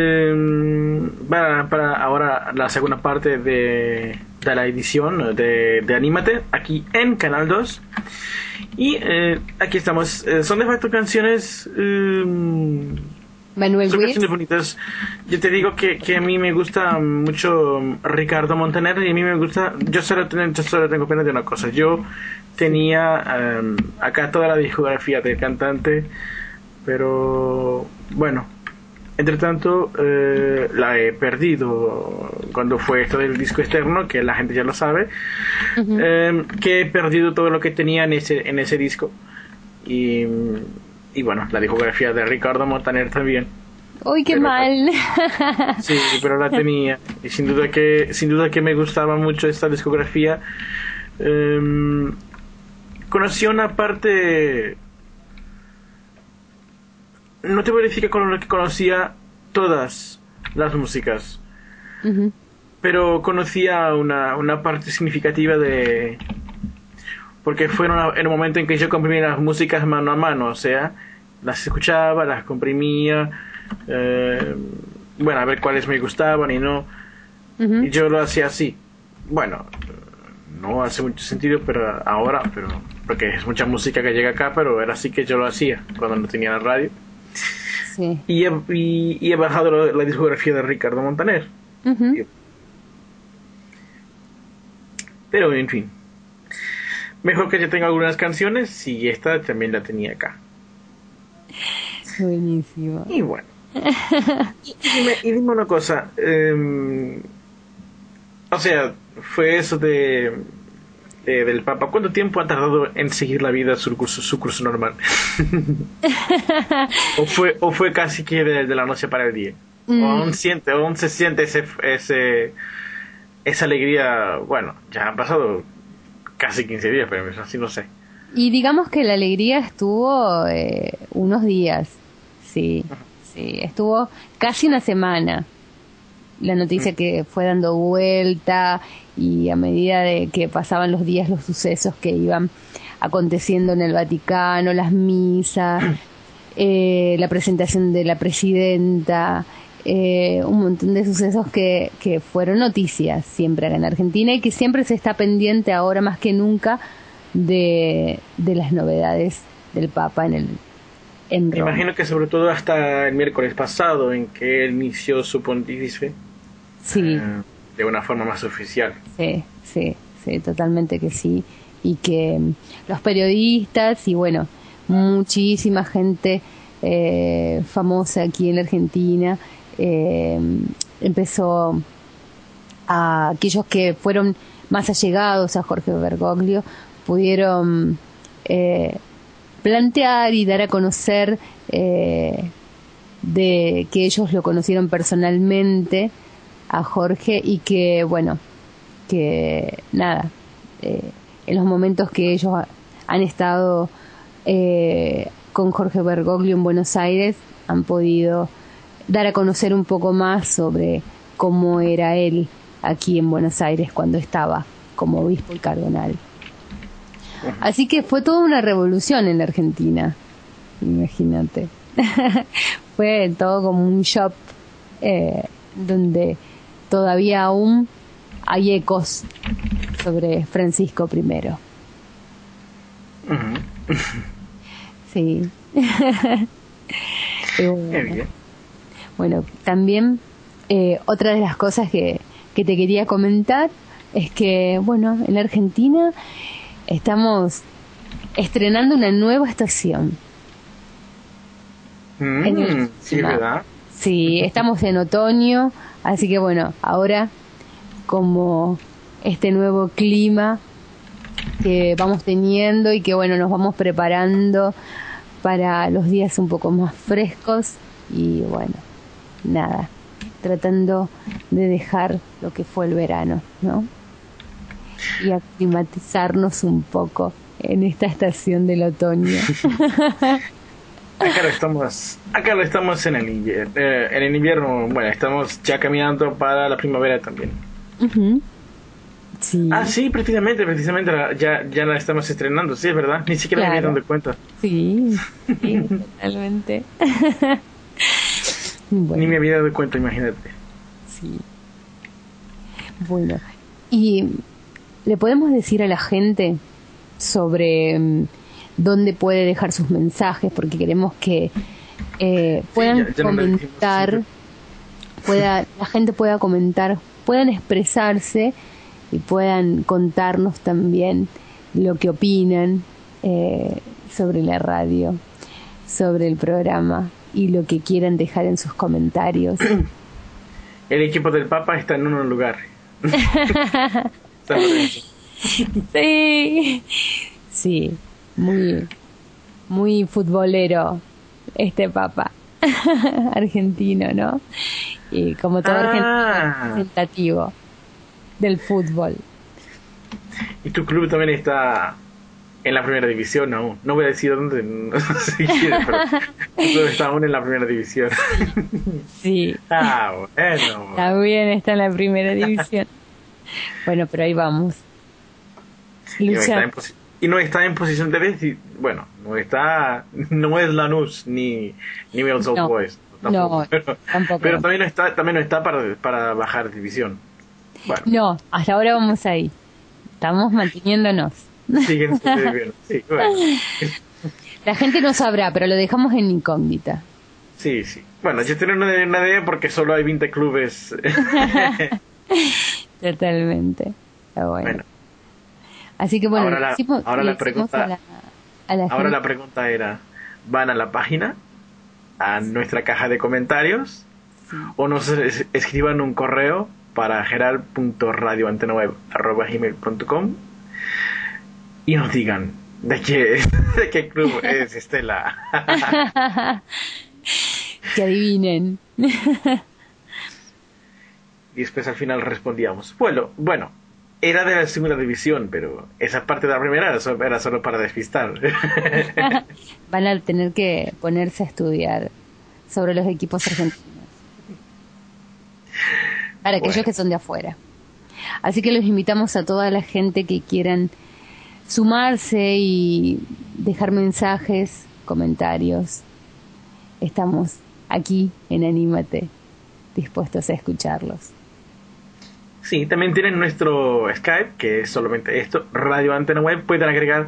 para ahora la segunda parte de la edición de Anímate, aquí en Canal 2. Y aquí estamos. Son de facto canciones... Manuel son Ruiz. canciones bonitas. Yo te digo que a mí me gusta mucho Ricardo Montaner, y a mí me gusta... Yo solo tengo pena de una cosa. Yo tenía acá toda la discografía del cantante, pero bueno, entre tanto la he perdido cuando fue esto del disco externo, que la gente ya lo sabe. Que he perdido todo lo que tenía en ese disco, y bueno, la discografía de Ricardo Montaner también. ¡Uy, qué mal! Sí, pero la tenía, y sin duda que me gustaba mucho esta discografía. Conocí una parte... No te voy a decir que conocía todas las músicas, pero conocía una parte significativa de... Porque fue en un momento en que yo comprimía las músicas mano a mano, o sea, las escuchaba, las comprimía, bueno, a ver cuáles me gustaban y no. Y yo lo hacía así. Bueno, no hace mucho sentido, pero ahora, porque es mucha música que llega acá, pero era así que yo lo hacía cuando no tenía la radio. Sí. Y he bajado la discografía de Ricardo Montaner. Pero en fin, mejor que yo tenga algunas canciones, y esta también la tenía acá. Buenísimo. Y bueno, y dime una cosa, o sea, fue eso de del Papa, ¿cuánto tiempo ha tardado en seguir la vida su curso normal? ¿O fue casi que de la noche para el día? ¿O aún se siente esa alegría? Bueno, ya han pasado casi 15 días, pero así no sé. Y digamos que la alegría estuvo unos días, sí, estuvo casi una semana. La noticia que fue dando vuelta, y a medida de que pasaban los días, los sucesos que iban aconteciendo en el Vaticano, las misas, la presentación de la presidenta, un montón de sucesos que fueron noticias siempre acá en Argentina, y que siempre se está pendiente ahora más que nunca de las novedades del Papa en Roma. Imagino que sobre todo hasta el miércoles pasado, en que él inició su pontificio, sí, de una forma más oficial. Sí, totalmente que sí. Y que los periodistas y bueno, muchísima gente famosa aquí en la Argentina empezó a aquellos que fueron más allegados a Jorge Bergoglio, pudieron plantear y dar a conocer de que ellos lo conocieron personalmente a Jorge, y que bueno, que nada, en los momentos que ellos han estado con Jorge Bergoglio en Buenos Aires, han podido dar a conocer un poco más sobre cómo era él aquí en Buenos Aires cuando estaba como obispo y cardenal. Así que fue toda una revolución en la Argentina, imagínate. Fue todo como un shock donde todavía aún hay ecos sobre Francisco I. Sí. Bueno, también otra de las cosas que te quería comentar es que, bueno, en la Argentina estamos estrenando una nueva estación. Sí, ¿verdad? Sí, estamos en otoño, así que bueno, ahora como este nuevo clima que vamos teniendo, y que bueno, nos vamos preparando para los días un poco más frescos, y bueno, nada, tratando de dejar lo que fue el verano, ¿no? Y aclimatizarnos un poco en esta estación del otoño. Acá lo estamos en el invierno. En el invierno, bueno, estamos ya caminando para la primavera también. Sí. Ah, sí, precisamente ya la estamos estrenando, sí, es verdad. Ni siquiera me había dado cuenta. Sí, totalmente. Bueno. Ni me había dado cuenta, imagínate. Sí. Bueno, y le podemos decir a la gente sobre dónde puede dejar sus mensajes, porque queremos que puedan comentar, la gente pueda comentar, puedan expresarse y puedan contarnos también lo que opinan sobre la radio, sobre el programa, y lo que quieran dejar en sus comentarios. El equipo del Papa está en un lugar. Sí, muy futbolero este Papa argentino, ¿no? Y como todo argentino, representativo del fútbol. Y tu club también está en la primera división aún. No voy a decir dónde, no sé si quieres, pero tu club está aún en la primera división. Sí. Bueno. También está en la primera división. Bueno, pero ahí vamos. Y no está en posición de decir, bueno, no es Lanús ni Newell's Old Boys. Tampoco. No, tampoco. Pero también no está para bajar división. Bueno. No, hasta ahora vamos ahí. Estamos manteniéndonos. Siguen bien. Sí, bueno. La gente no sabrá, pero lo dejamos en incógnita. Sí. Bueno, yo tengo una idea porque solo hay 20 clubes. Totalmente. Bueno. Así que bueno, ahora la pregunta la pregunta era, ¿van a la página, a nuestra caja de comentarios, o nos escriban un correo para gerard.radioantena9@gmail.com y nos digan de qué club es Estela. Que adivinen. Y después al final respondíamos, bueno, era de la segunda división, pero esa parte de la primera era solo para despistar. Van a tener que ponerse a estudiar sobre los equipos argentinos. Para aquellos que son de afuera. Así que los invitamos a toda la gente que quieran sumarse y dejar mensajes, comentarios. Estamos aquí en Anímate, dispuestos a escucharlos. Sí, también tienen nuestro Skype, que es solamente esto, Radio Antena Web. Pueden agregar,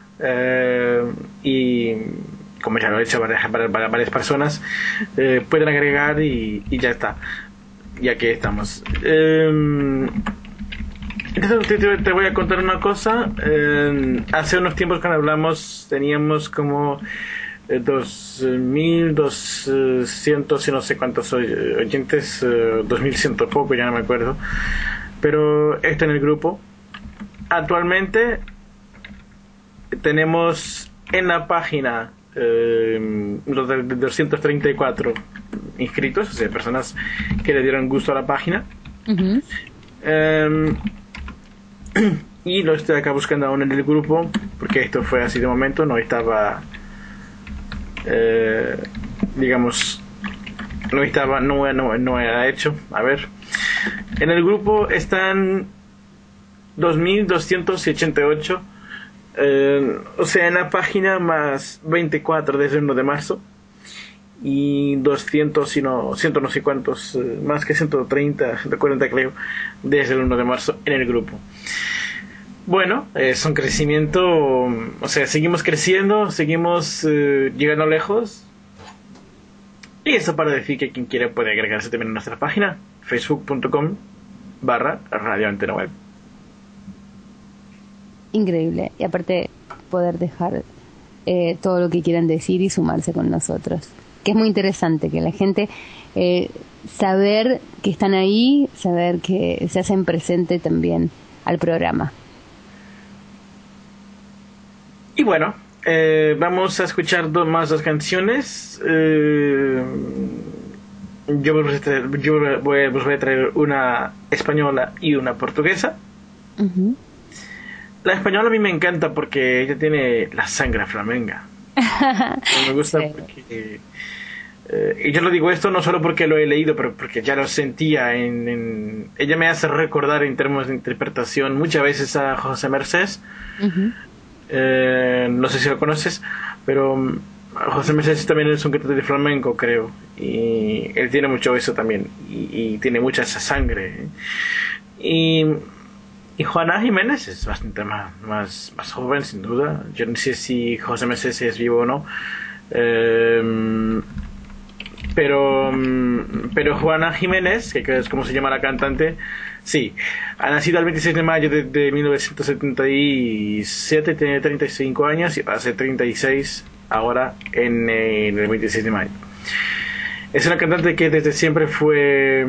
y como ya lo he hecho para varias personas, pueden agregar y ya está, ya que estamos. Entonces te voy a contar una cosa. Hace unos tiempos cuando hablamos teníamos como 2.200 y no sé cuántos oyentes, 2.100 poco, ya no me acuerdo, pero está en el grupo. Actualmente tenemos en la página los de 234 inscritos, o sea, personas que le dieron gusto a la página. Uh-huh. Y lo estoy acá buscando aún en el grupo, porque esto fue así de momento, no estaba, digamos, no era hecho. A ver, en el grupo están 2.288, o sea, en la página más 24 desde el 1 de marzo y 200 y no, 100 no sé cuántos, más que 130, 140 creo, desde el 1 de marzo en el grupo. Bueno, es un crecimiento, o sea, seguimos creciendo, seguimos llegando lejos. Y eso para decir que quien quiera puede agregarse también a nuestra página, facebook.com/Radio Antena Web. Increíble. Y aparte poder dejar todo lo que quieran decir y sumarse con nosotros. Que es muy interesante que la gente, saber que están ahí, saber que se hacen presente también al programa. Y bueno, vamos a escuchar dos canciones. Yo voy a traer una española y una portuguesa. Uh-huh. La española a mí me encanta porque ella tiene la sangre flamenca. Me gusta, sí. Porque, y yo lo digo esto no solo porque lo he leído, pero porque ya lo sentía. Ella me hace recordar en términos de interpretación muchas veces a José Mercés. Uh-huh. No sé si lo conoces, pero José Mercés también es un cantante de flamenco, creo, y él tiene mucho eso también, y tiene mucha esa sangre. Y Juana Jiménez es bastante más joven, sin duda. Yo no sé si José Mercés es vivo o no, pero Juana Jiménez, que es como se llama la cantante, sí, ha nacido el 26 de mayo de 1977, tiene 35 años y hace 36 ahora en el 26 de mayo. Es una cantante que desde siempre fue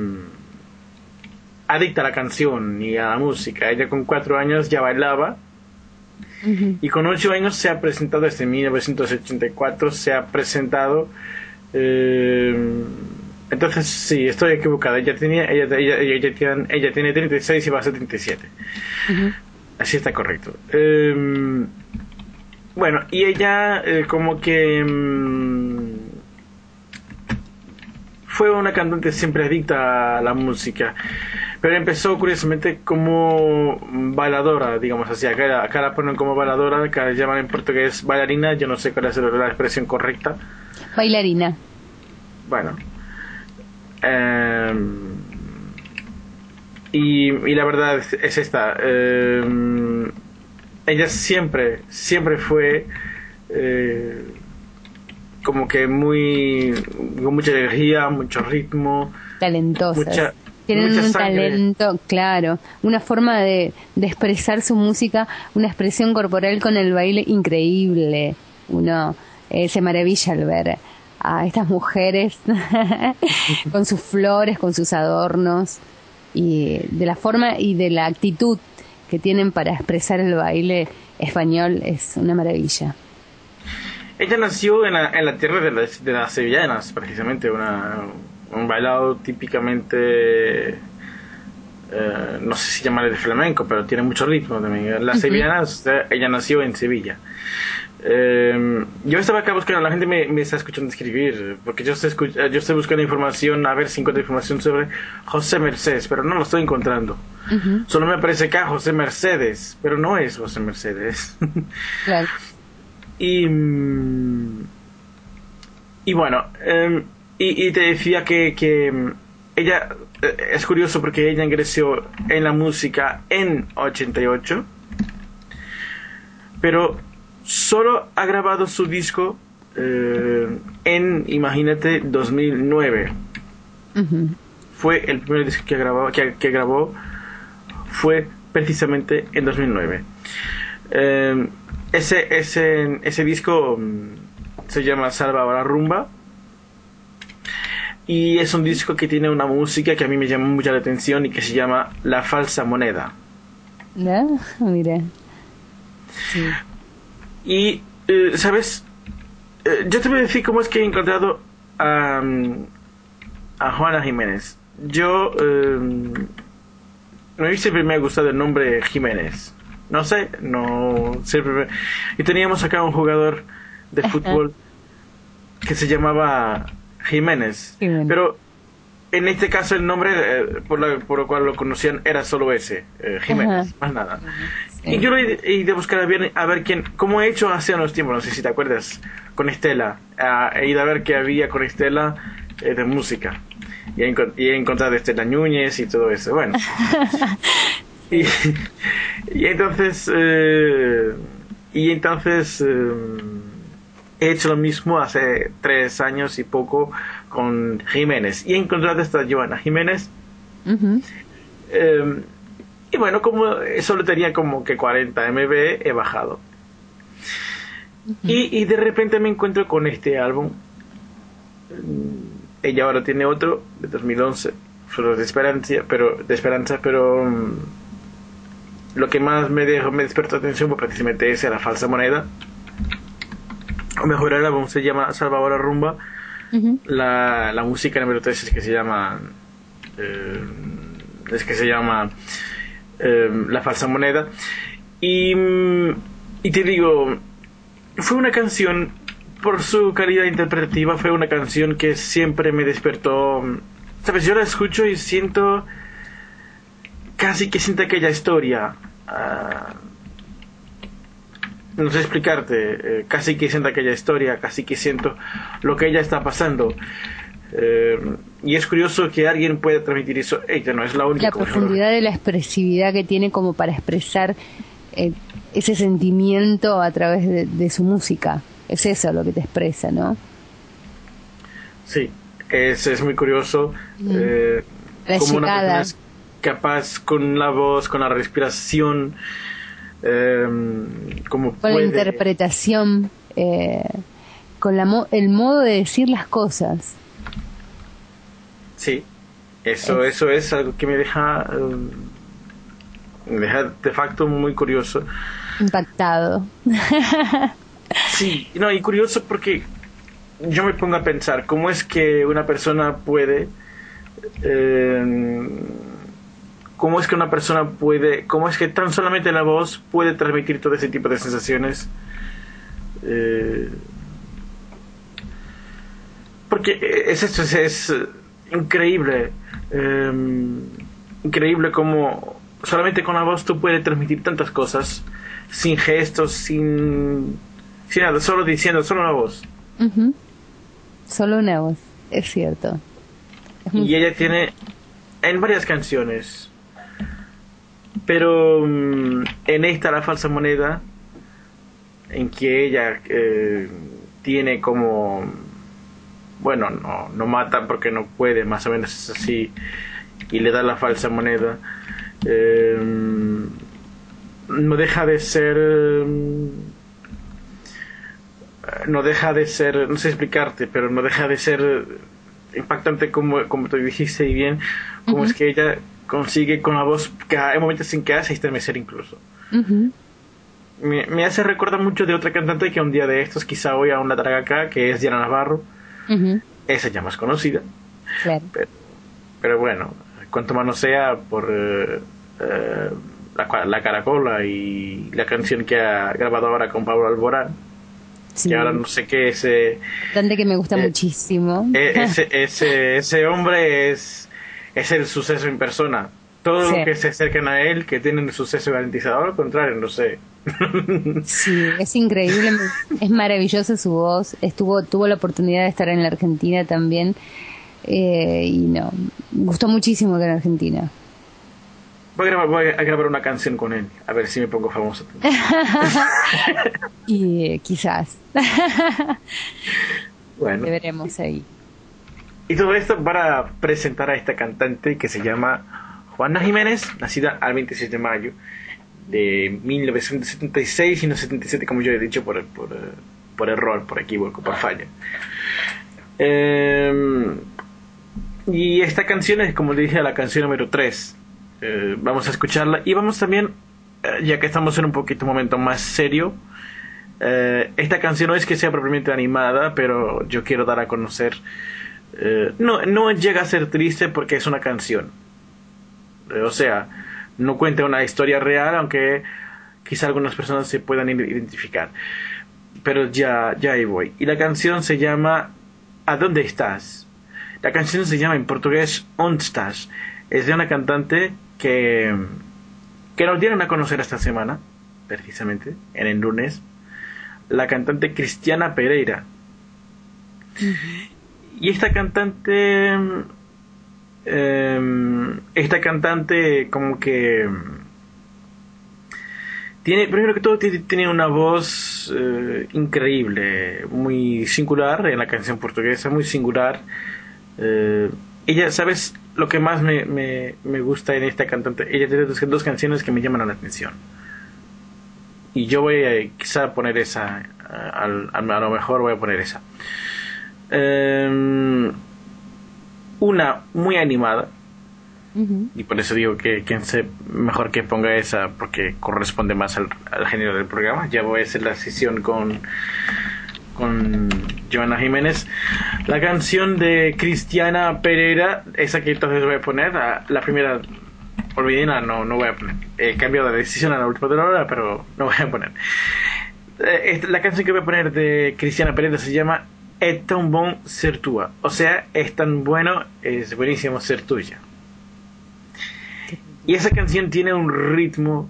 adicta a la canción y a la música. Ella con 4 años ya bailaba. Uh-huh. Y con 8 años se ha presentado, desde 1984 se ha presentado. Entonces sí, estoy equivocada. Ella tiene 36 y va a ser 37. Uh-huh. Así está correcto. Bueno, y ella como que fue una cantante siempre adicta a la música, pero empezó curiosamente como bailadora, digamos así. Acá la ponen como bailadora, acá la llaman en portugués bailarina. Yo no sé cuál es la expresión correcta. Bailarina. Bueno, y la verdad es esta. Ella siempre fue como que con mucha energía, mucho ritmo, talentosas. Tienen un talento, claro, una forma de expresar su música, una expresión corporal con el baile increíble. Uno se maravilla al ver a estas mujeres con sus flores, con sus adornos, y de la forma y de la actitud que tienen para expresar el baile español es una maravilla. Ella nació en la tierra de las sevillanas, precisamente, un bailado típicamente, no sé si llamarle de flamenco, pero tiene mucho ritmo también. Las sevillanas, ella nació en Sevilla. Yo estaba acá buscando, la gente me está escuchando escribir, porque yo estoy buscando información, a ver si encuentro información sobre José Mercedes, pero no lo estoy encontrando. Solo me aparece acá José Mercedes, pero no es José Mercedes. Claro. Y bueno, y te decía que ella, es curioso porque ella ingresó en la música en 88, pero solo ha grabado su disco imagínate, 2009. Fue el primer disco que grabó fue precisamente en 2009. Ese disco se llama Salva la Rumba, y es un disco que tiene una música que a mí me llamó mucha la atención y que se llama La Falsa Moneda. ¿No? Mira. Sí. Y, ¿sabes? Yo te voy a decir cómo es que he encontrado a Juana Jiménez. Yo, a mí siempre me ha gustado el nombre Jiménez. No sé, siempre y teníamos acá un jugador de fútbol que se llamaba Jiménez. Pero en este caso el nombre por lo cual lo conocían era solo ese, Jiménez, más nada. Sí. Y yo lo he ido a buscar a ver cómo he hecho hace unos tiempos, no sé si te acuerdas, con Estela. He ido a ver qué había con Estela de música. Y he encontrado Estela Núñez y todo eso. Bueno. Y entonces he hecho lo mismo hace 3 años y poco con Jiménez, y he encontrado esta Joana Jiménez. Y bueno, como solo tenía como que 40 MB, he bajado. Y de repente me encuentro con este álbum. Ella ahora tiene otro de 2011, solo de esperanza, pero lo que más me despertó atención fue precisamente ese, La Falsa Moneda. O mejor, el álbum se llama Salva la Rumba. La música número 3 es que se llama La Falsa Moneda. Y te digo, fue una canción, por su calidad interpretativa, fue una canción que siempre me despertó. Sabes, yo la escucho y siento aquella historia. No sé explicarte, casi que siento aquella historia, casi que siento lo que ella está pasando. Y es curioso que alguien pueda transmitir eso. Ella no es la única. La profundidad de la expresividad que tiene como para expresar ese sentimiento a través de su música. Es eso lo que te expresa, ¿no? Sí, es muy curioso. Como una persona es capaz con la voz, con la respiración, como con la interpretación, con el modo de decir las cosas. Sí, eso es algo que me deja de facto muy curioso, impactado. Sí, no, y curioso porque yo me pongo a pensar cómo es que una persona puede cómo es que tan solamente la voz puede transmitir todo ese tipo de sensaciones, porque es increíble, increíble cómo solamente con la voz tú puedes transmitir tantas cosas, sin gestos, sin nada, solo diciendo, solo una voz. Solo una voz, es cierto. Y ella tiene en varias canciones, pero en esta, La Falsa Moneda, en que ella tiene como, bueno, no mata porque no puede, más o menos es así, y le da la falsa moneda, no deja de ser, no sé explicarte, pero no deja de ser impactante, como tú dijiste y bien, como es que ella consigue con la voz, que hay momentos en que hace estremecer incluso. me hace recordar mucho de otra cantante que un día de estos quizá voy a una traga acá, que es Diana Navarro. Ujú, Esa ya más conocida, claro. pero bueno, cuanto más no sea por la Caracola y la canción que ha grabado ahora con Pablo Alborán, Sí, que ahora no sé qué, cantante que me gusta muchísimo. ese hombre es el suceso en persona. Todos Sí. los que se acercan a él, que tienen el suceso garantizado, al contrario, no sé. Sí, es increíble, es maravillosa su voz. Tuvo la oportunidad de estar en la Argentina también, y no, me gustó muchísimo que en Argentina. Voy a grabar una canción con él, a ver si me pongo famoso. Y quizás Bueno, le veremos ahí. y todo esto para presentar a esta cantante que se llama Juana Jiménez, nacida al 26 de mayo de 1976 y no 77, como yo he dicho por error, por equívoco, por falla. Y esta canción es, como le dije, la canción número 3. Vamos a escucharla y vamos también, ya que estamos en un poquito momento más serio, esta canción no es que sea propiamente animada, pero yo quiero dar a conocer, no llega a ser triste porque es una canción. O sea, no cuenta una historia real, aunque quizá algunas personas se puedan identificar. Pero ya ahí voy. Y la canción se llama ¿A dónde estás? La canción se llama en portugués ¿Onde estás? Es de una cantante que nos dieron a conocer esta semana, precisamente, en el lunes, la cantante Cristiana Pereira. Y esta cantante como que primero que todo tiene una voz increíble, muy singular en la canción portuguesa, muy singular. Ella, ¿sabes? Lo que más me gusta en esta cantante, ella tiene dos canciones que me llaman la atención. Y yo voy a quizá poner esa, a lo mejor voy a poner esa. Una muy animada, y por eso digo que mejor que ponga esa, porque corresponde más al género del programa. Ya voy a hacer la sesión con Joana Jiménez. La canción de Cristiana Pereira, esa que entonces voy a poner, la primera, olvidéla, no voy a poner. He cambiado de decisión a la última de la hora, pero no voy a poner. La canción que voy a poner de Cristiana Pereira se llama É tão bom ser tua, o sea, es tan bueno, es buenísimo ser tuya. Y esa canción tiene un ritmo,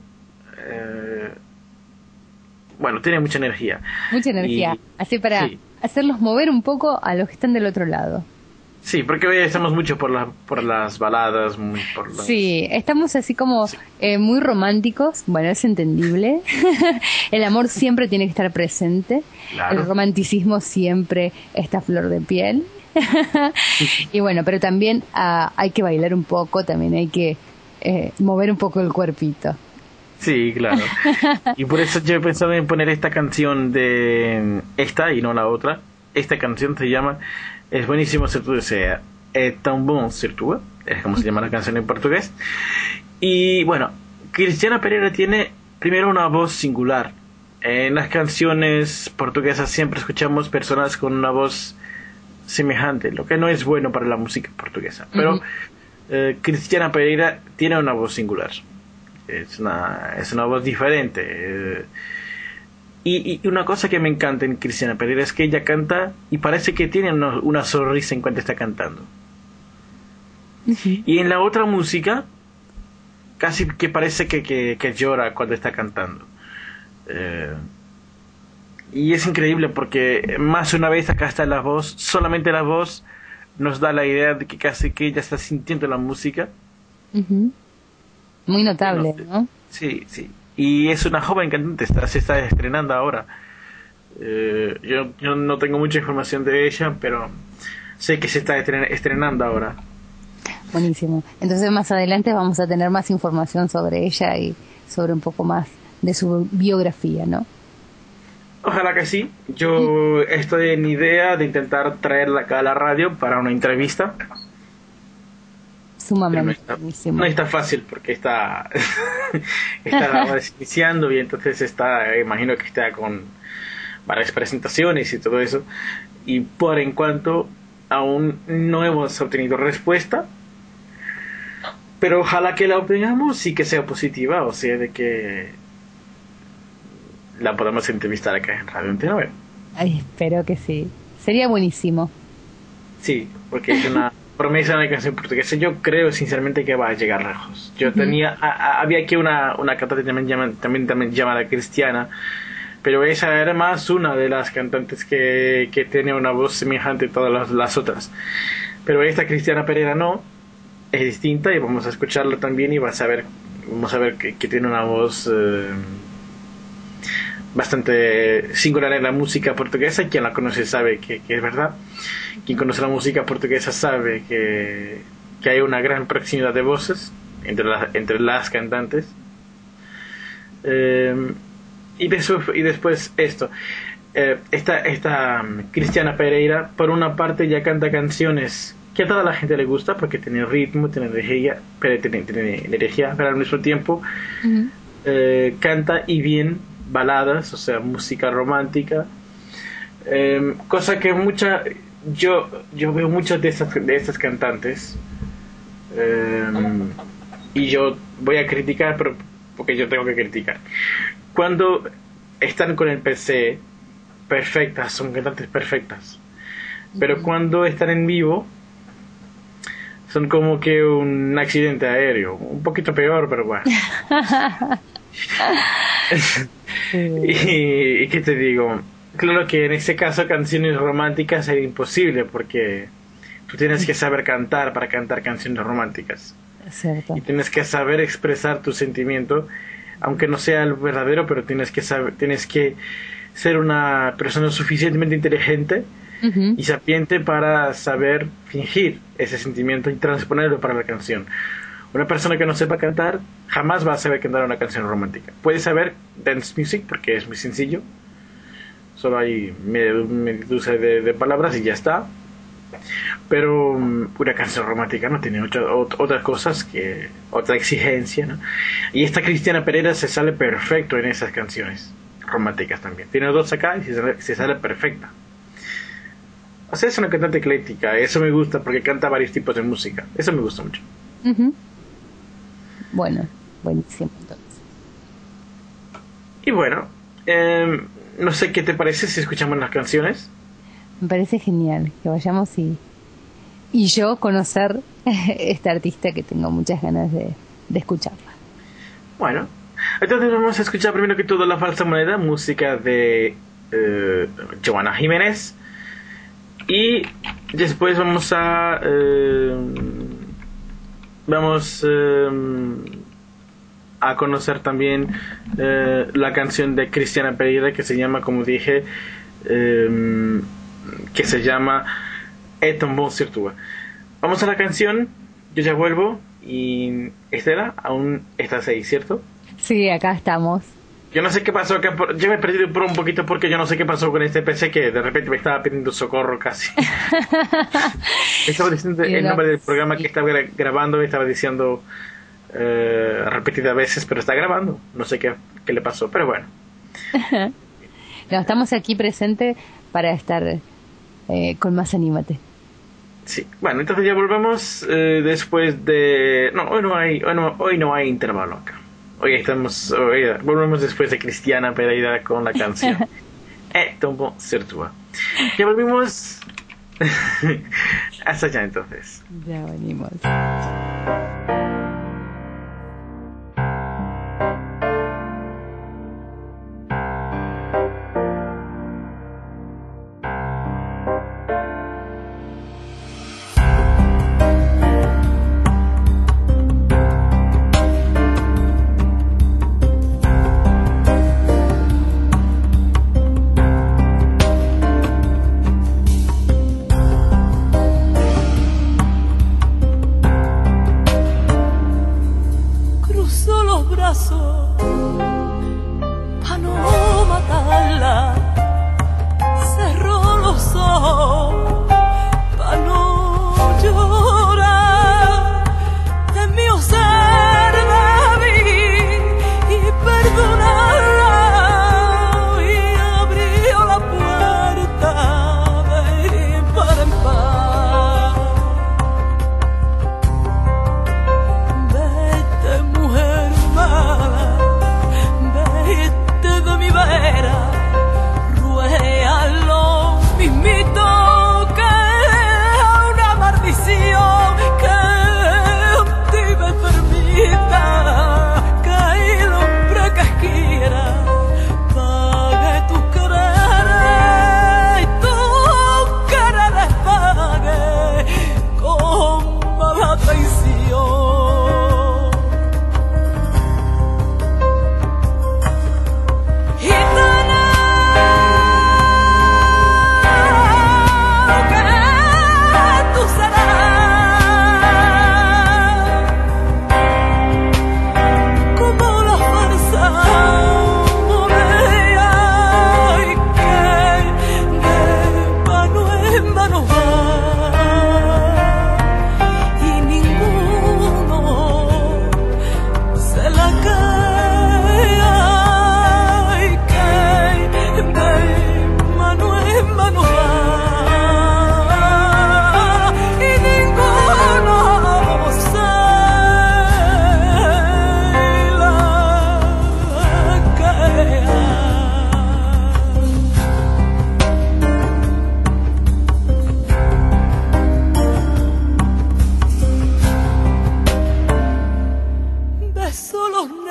bueno, tiene mucha energía. Mucha energía, así para hacerlos mover un poco a los que están del otro lado. Sí, porque hoy estamos mucho por las baladas, Sí, estamos así como muy románticos. Bueno, es entendible. El amor siempre tiene que estar presente. Claro. El romanticismo siempre está a flor de piel. Y bueno, pero también hay que bailar un poco, también hay que mover un poco el cuerpito. Sí, claro. Y por eso yo he pensado en poner esta canción de esta y no la otra. Esta canción se llama Es buenísimo ser tú, o sea, é tão bom ser tú, es como se llama la canción en portugués. Y bueno, Cristiana Pereira tiene primero una voz singular. En las canciones portuguesas siempre escuchamos personas con una voz semejante, lo que no es bueno para la música portuguesa. Pero Cristiana Pereira tiene una voz singular. Es una voz diferente. Y una cosa que me encanta en Cristiana Pereira es que ella canta y parece que tiene una sonrisa en cuanto está cantando. Y en la otra música casi que parece que llora cuando está cantando. Y es increíble porque más una vez acá está la voz, solamente la voz nos da la idea de que casi que ella está sintiendo la música. Muy notable, ¿no? Sí, sí. Y es una joven cantante, se está estrenando ahora. Yo no tengo mucha información de ella, pero sé que se está estrenando ahora. Buenísimo. Entonces más adelante vamos a tener más información sobre ella y sobre un poco más de su biografía, ¿no? Ojalá que sí. Yo estoy en idea de intentar traerla acá a la radio para una entrevista. Sumamente no buenísimo. no está fácil porque está está iniciando y entonces está, imagino que está con varias presentaciones y todo eso, y por en cuanto aún no hemos obtenido respuesta, pero ojalá que la obtengamos y que sea positiva, o sea, de que la podamos entrevistar acá en Radio Antena. Ay, espero que sí. Sería buenísimo. Sí, porque es una promesa de canción portuguesa. Yo creo sinceramente que va a llegar lejos. Yo tenía, había aquí una cantante también llamada Cristiana, pero esa era más una de las cantantes que tiene una voz semejante a todas las otras. Pero esta Cristiana Pereira no, es distinta y vamos a escucharla también y vamos a ver que tiene una voz bastante singular en la música portuguesa. Quien la conoce sabe que es verdad. Quien conoce la música portuguesa sabe que hay una gran proximidad de voces entre las cantantes. Y después esto. Esta Cristiana Pereira, por una parte, ya canta canciones que a toda la gente le gusta porque tiene ritmo, tiene energía, pero al mismo tiempo canta y bien baladas, o sea, música romántica, cosa que yo veo muchas de estas cantantes, y yo voy a criticar, pero porque yo tengo que criticar. Cuando están con el PC, perfectas, son cantantes perfectas, pero cuando están en vivo son como que un accidente aéreo, un poquito peor, pero bueno. y qué te digo, claro que en este caso canciones románticas es imposible porque tú tienes que saber cantar para cantar canciones románticas. Cierto. Y tienes que saber expresar tu sentimiento, aunque no sea el verdadero, pero tienes que ser una persona suficientemente inteligente y sapiente para saber fingir ese sentimiento y transponerlo para la canción. Una persona que no sepa cantar jamás va a saber cantar una canción romántica. Puede saber dance music porque es muy sencillo, solo hay medusa de palabras y ya está, pero una canción romántica no tiene otras cosas, que otra exigencia, ¿no? Y esta Cristiana Pereira se sale perfecto en esas canciones románticas también. Tiene dos acá y se sale perfecta. O sea, es una cantante ecléctica. Eso me gusta porque canta varios tipos de música. Eso me gusta mucho. Bueno, buenísimo entonces. Y bueno, no sé qué te parece si escuchamos las canciones. Me parece genial que vayamos y yo conocer esta artista que tengo muchas ganas de escucharla. Bueno, entonces vamos a escuchar primero que todo La Falsa Moneda, música de Joana Jiménez, y después vamos a conocer también la canción de Cristiana Pereira que se llama, como dije, que se llama É Tão Bom Ser Tua. Vamos a la canción, yo ya vuelvo. Y Estela, aún estás ahí, ¿cierto? Sí, acá estamos. Yo no sé qué pasó acá, yo me he perdido por un poquito porque yo no sé qué pasó con este PC que de repente me estaba pidiendo socorro casi. Estaba diciendo el nombre del programa que estaba grabando, estaba diciendo repetidas veces, pero está grabando. No sé qué le pasó, pero bueno. No, estamos aquí presentes para estar con más Anímate. Sí, bueno, entonces ya volvemos después de... No, hoy no hay intervalo acá. Volvemos después de Cristiana Pereira con la canción É Tão Bom Ser Tua. Ya volvimos. Hasta allá entonces. Ya venimos.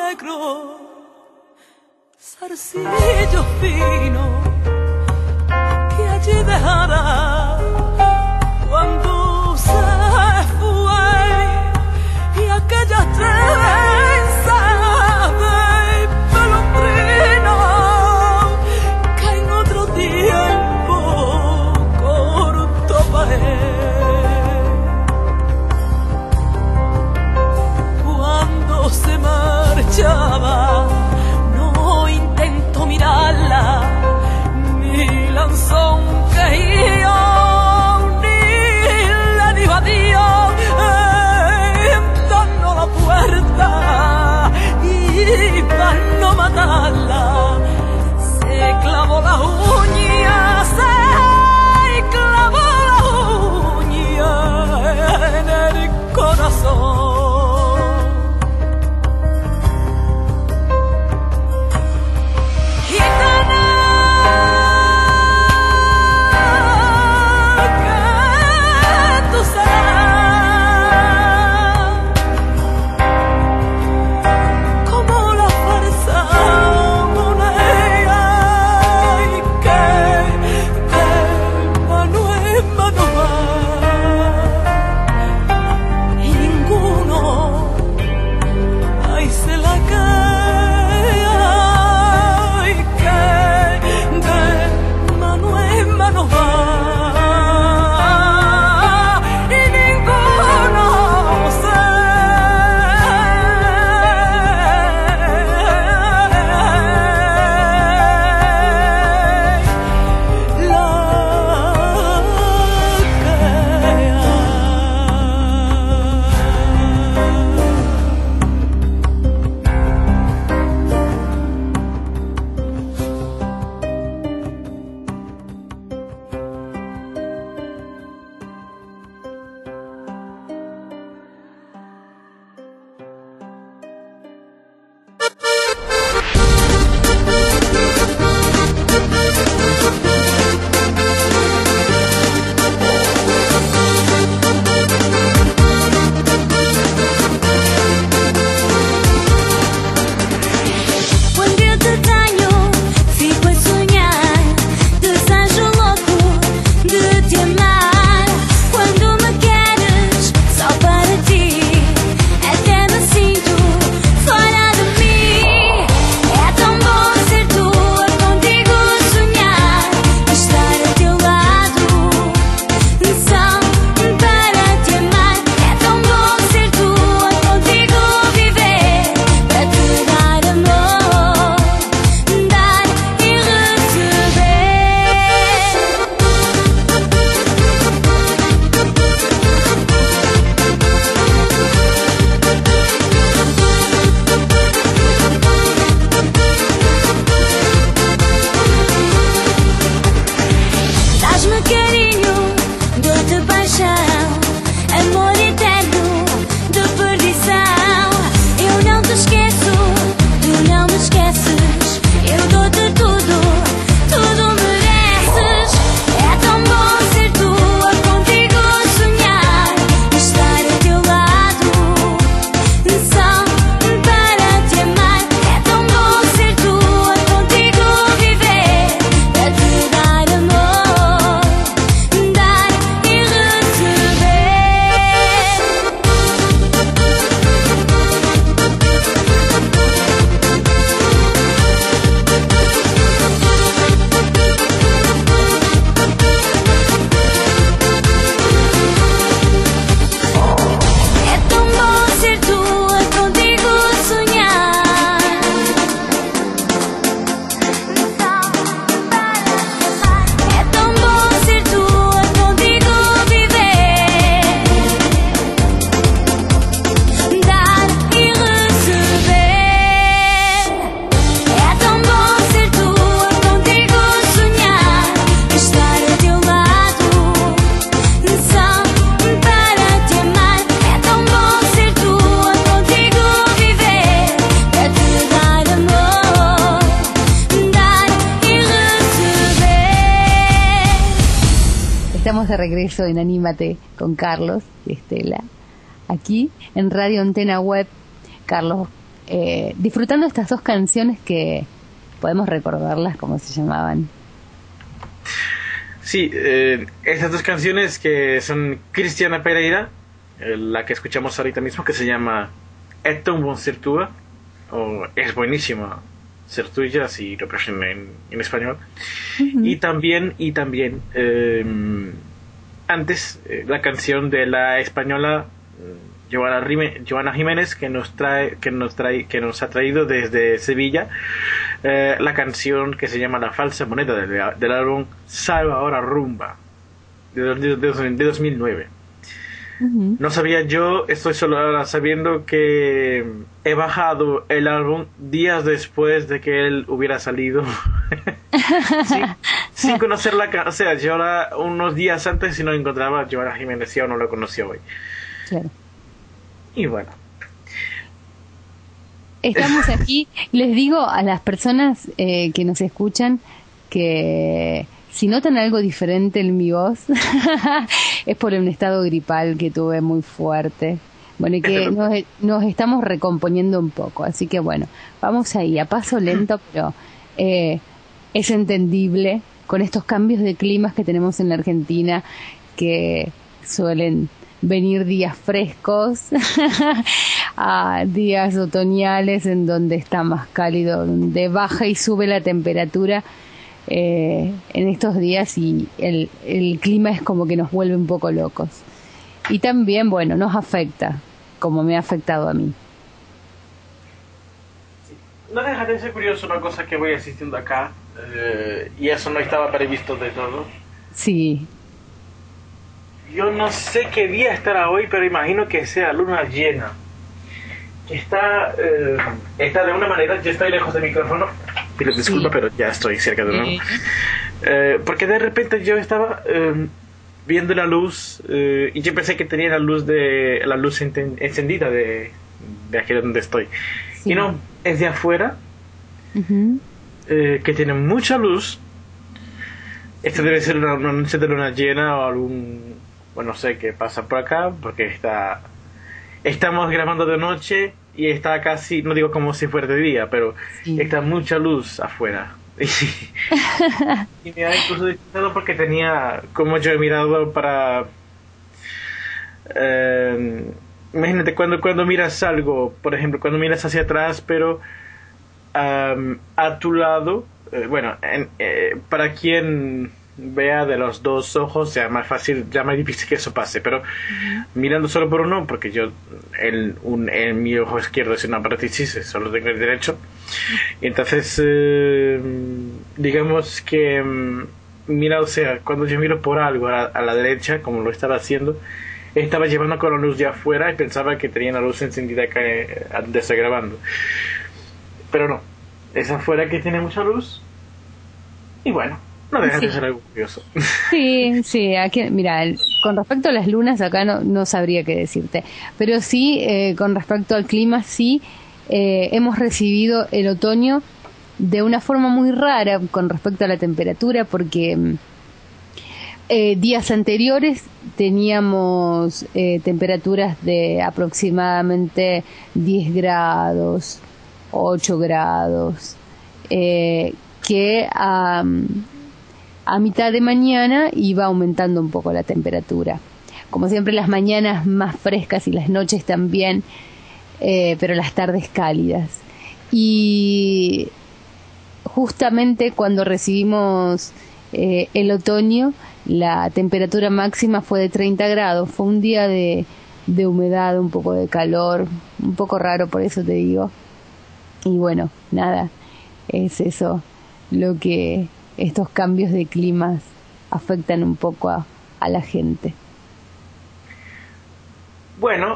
negro, zarcillo fino, que allí dejará cuando se fue, y aquellas trenzas de pelondrina que en otro tiempo cortó para él. Se marchaba, no intento mirarla, ni lanzó un quejío, ni le dijo adiós, entrando a la puerta, y para no matarla, se clavó la uña, se clavó la uña en el corazón. Estamos de regreso en Anímate con Carlos y Estela, aquí en Radio Antena Web. Carlos disfrutando estas dos canciones que podemos recordarlas, ¿cómo se llamaban? Sí, estas dos canciones que son Cristiana Pereira, la que escuchamos ahorita mismo, que se llama É tão bom ser tua, o Es buenísimo ser tuya, si lo pronuncian en español. Uh-huh. Y también antes la canción de la española Joana Jiménez, que nos ha traído desde Sevilla la canción que se llama La falsa moneda del álbum Salva ahora rumba de 2009. Uh-huh. No sabía yo, estoy solo ahora sabiendo que he bajado el álbum días después de que él hubiera salido. sin conocer o sea, yo unos días antes, si no encontraba a Joana Jiménez, yo no lo conocía hoy. Claro. Y bueno, estamos aquí. Les digo a las personas que nos escuchan que si notan algo diferente en mi voz es por un estado gripal que tuve muy fuerte. Bueno, y que nos estamos recomponiendo un poco. Así que bueno, vamos ahí a paso lento, pero es entendible con estos cambios de climas que tenemos en la Argentina, que suelen venir días frescos a días otoñales en donde está más cálido, donde baja y sube la temperatura en estos días, y el clima es como que nos vuelve un poco locos. Y también, bueno, nos afecta, como me ha afectado a mí. No deja de ser curioso una cosa que voy asistiendo acá, y eso no estaba previsto de todo. Sí. Yo no sé qué día estará hoy, pero imagino que sea luna llena. Está de una manera, yo estoy lejos del micrófono, pido disculpa, sí, pero ya estoy cerca de nuevo. Porque de repente yo estaba viendo la luz, y yo pensé que tenía la luz encendida de aquí donde estoy. Sí. Y no, es de afuera, uh-huh, que tiene mucha luz. Esto debe ser una noche de luna llena o algún... Bueno, no sé qué pasa por acá, porque estamos grabando de noche y está casi, no digo como si fuera de día, pero sí, está mucha luz afuera. Y me ha incluso disfrutado porque tenía, como yo he mirado para... imagínate cuando miras algo, por ejemplo, cuando miras hacia atrás, pero a tu lado, para quien vea de los dos ojos, ya más fácil, ya más difícil que eso pase, pero uh-huh, mirando solo por uno, porque yo en mi ojo izquierdo es una parálisis, solo tengo el derecho, y entonces digamos que mira, o sea, cuando yo miro por algo a la derecha, como lo estaba haciendo, estaba llevando con la luz de afuera y pensaba que tenía la luz encendida acá donde estoy grabando, pero no, es afuera que tiene mucha luz. Y bueno, no deja de ser algo curioso. Sí, aquí, mira, con respecto a las lunas acá no sabría qué decirte, pero sí, con respecto al clima, sí, hemos recibido el otoño de una forma muy rara con respecto a la temperatura, porque días anteriores teníamos temperaturas de aproximadamente 10 grados, 8 grados, que a mitad de mañana iba aumentando un poco la temperatura. Como siempre, las mañanas más frescas y las noches también, pero las tardes cálidas. Y justamente cuando recibimos el otoño, la temperatura máxima fue de 30 grados. Fue un día de humedad, un poco de calor, un poco raro, por eso te digo. Y bueno, nada, es eso lo que estos cambios de climas afectan un poco a la gente. Bueno,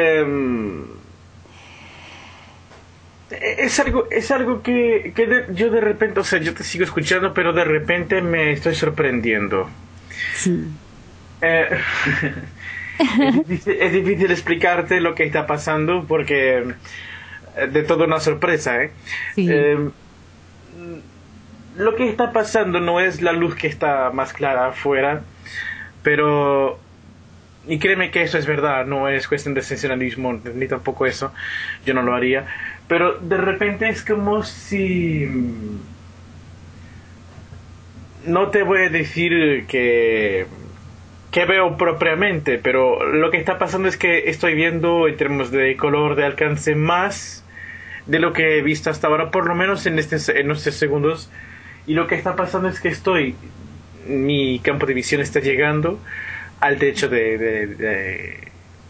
es algo que yo de repente, o sea, yo te sigo escuchando, pero de repente me estoy sorprendiendo. Sí. Es difícil explicarte lo que está pasando porque de todo una sorpresa, ¿eh? Sí. Lo que está pasando no es la luz que está más clara afuera, pero y créeme que eso es verdad, no es cuestión de sensacionalismo ni tampoco eso, yo no lo haría, pero de repente es como si, no te voy a decir que veo propiamente, pero lo que está pasando es que estoy viendo en términos de color, de alcance, más de lo que he visto hasta ahora, por lo menos en estos segundos. Y lo que está pasando es que mi campo de visión está llegando al techo de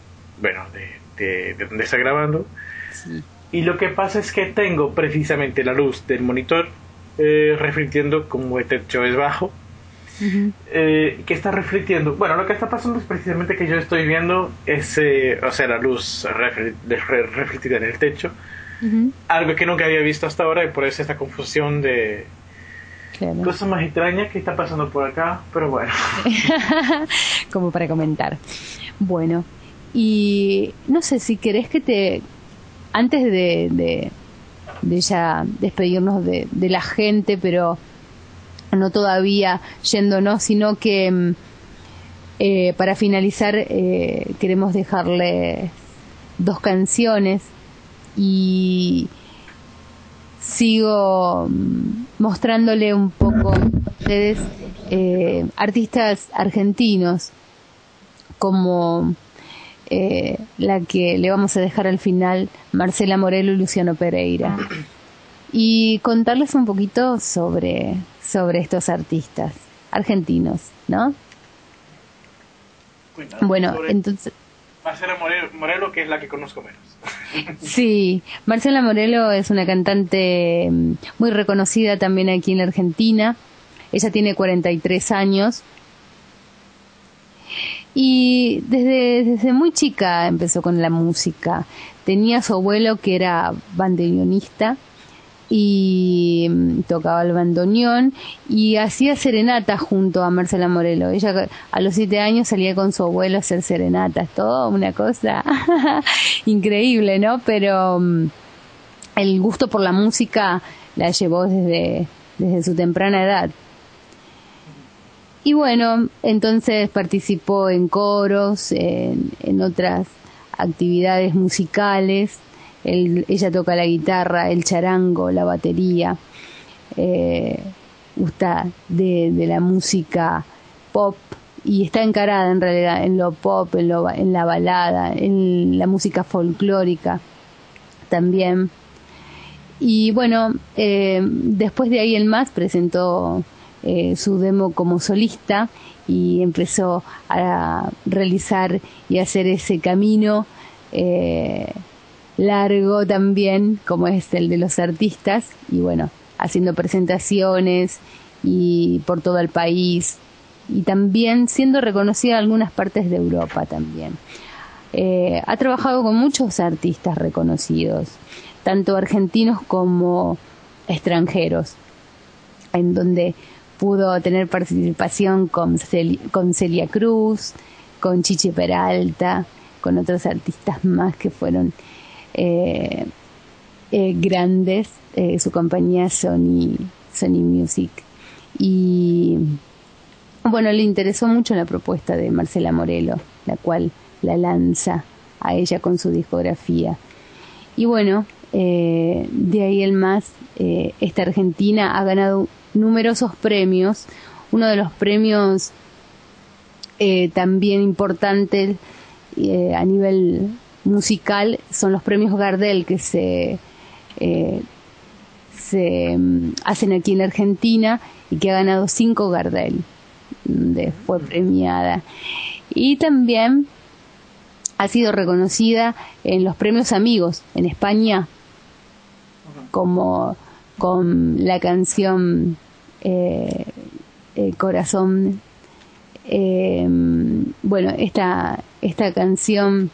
donde está grabando. Sí. Y lo que pasa es que tengo precisamente la luz del monitor refletiendo, como el techo es bajo, que está refletiendo. Bueno, lo que está pasando es precisamente que yo estoy viendo la luz refletida en el techo, algo que nunca había visto hasta ahora, y por eso esta confusión de cosa más extraña que está pasando por acá, pero bueno. Como para comentar. Bueno, y no sé si querés que antes de ya despedirnos de la gente, pero no todavía yéndonos, sino que para finalizar queremos dejarle 2 canciones, y sigo mostrándole un poco a ustedes artistas argentinos como la que le vamos a dejar al final, Marcela Morelo y Luciano Pereira, y contarles un poquito sobre estos artistas argentinos, ¿no? Bueno, entonces Marcela Morelo, que es la que conozco menos. Sí, Marcela Morelo es una cantante muy reconocida también aquí en la Argentina. Ella tiene 43 años y desde muy chica empezó con la música. Tenía a su abuelo que era bandoneonista y tocaba el bandoneón y hacía serenatas junto a Marcela Morelo. Ella a los 7 años salía con su abuelo a hacer serenatas, todo una cosa increíble, ¿no? Pero el gusto por la música la llevó desde su temprana edad. Y bueno, entonces participó en coros, en otras actividades musicales. Ella toca la guitarra, el charango, la batería, gusta de la música pop y está encarada en realidad en lo pop, en la balada, en la música folclórica también. Y bueno, después de ahí en más presentó su demo como solista y empezó a realizar y hacer ese camino largo también, como es el de los artistas, y bueno, haciendo presentaciones y por todo el país, y también siendo reconocida en algunas partes de Europa también. Ha trabajado con muchos artistas reconocidos, tanto argentinos como extranjeros, en donde pudo tener participación con Celia Cruz, con Chiche Peralta, con otros artistas más que fueron grandes, su compañía Sony Music. Y bueno, le interesó mucho la propuesta de Marcela Morelo, la cual la lanza a ella con su discografía. Y bueno, de ahí en más, esta argentina ha ganado numerosos premios. Uno de los premios también importantes a nivel musical son los premios Gardel, que se hacen aquí en la Argentina, y que ha ganado 5 Gardel, donde fue premiada. Y también ha sido reconocida en los premios Amigos en España, como con la canción Corazón. Bueno, esta canción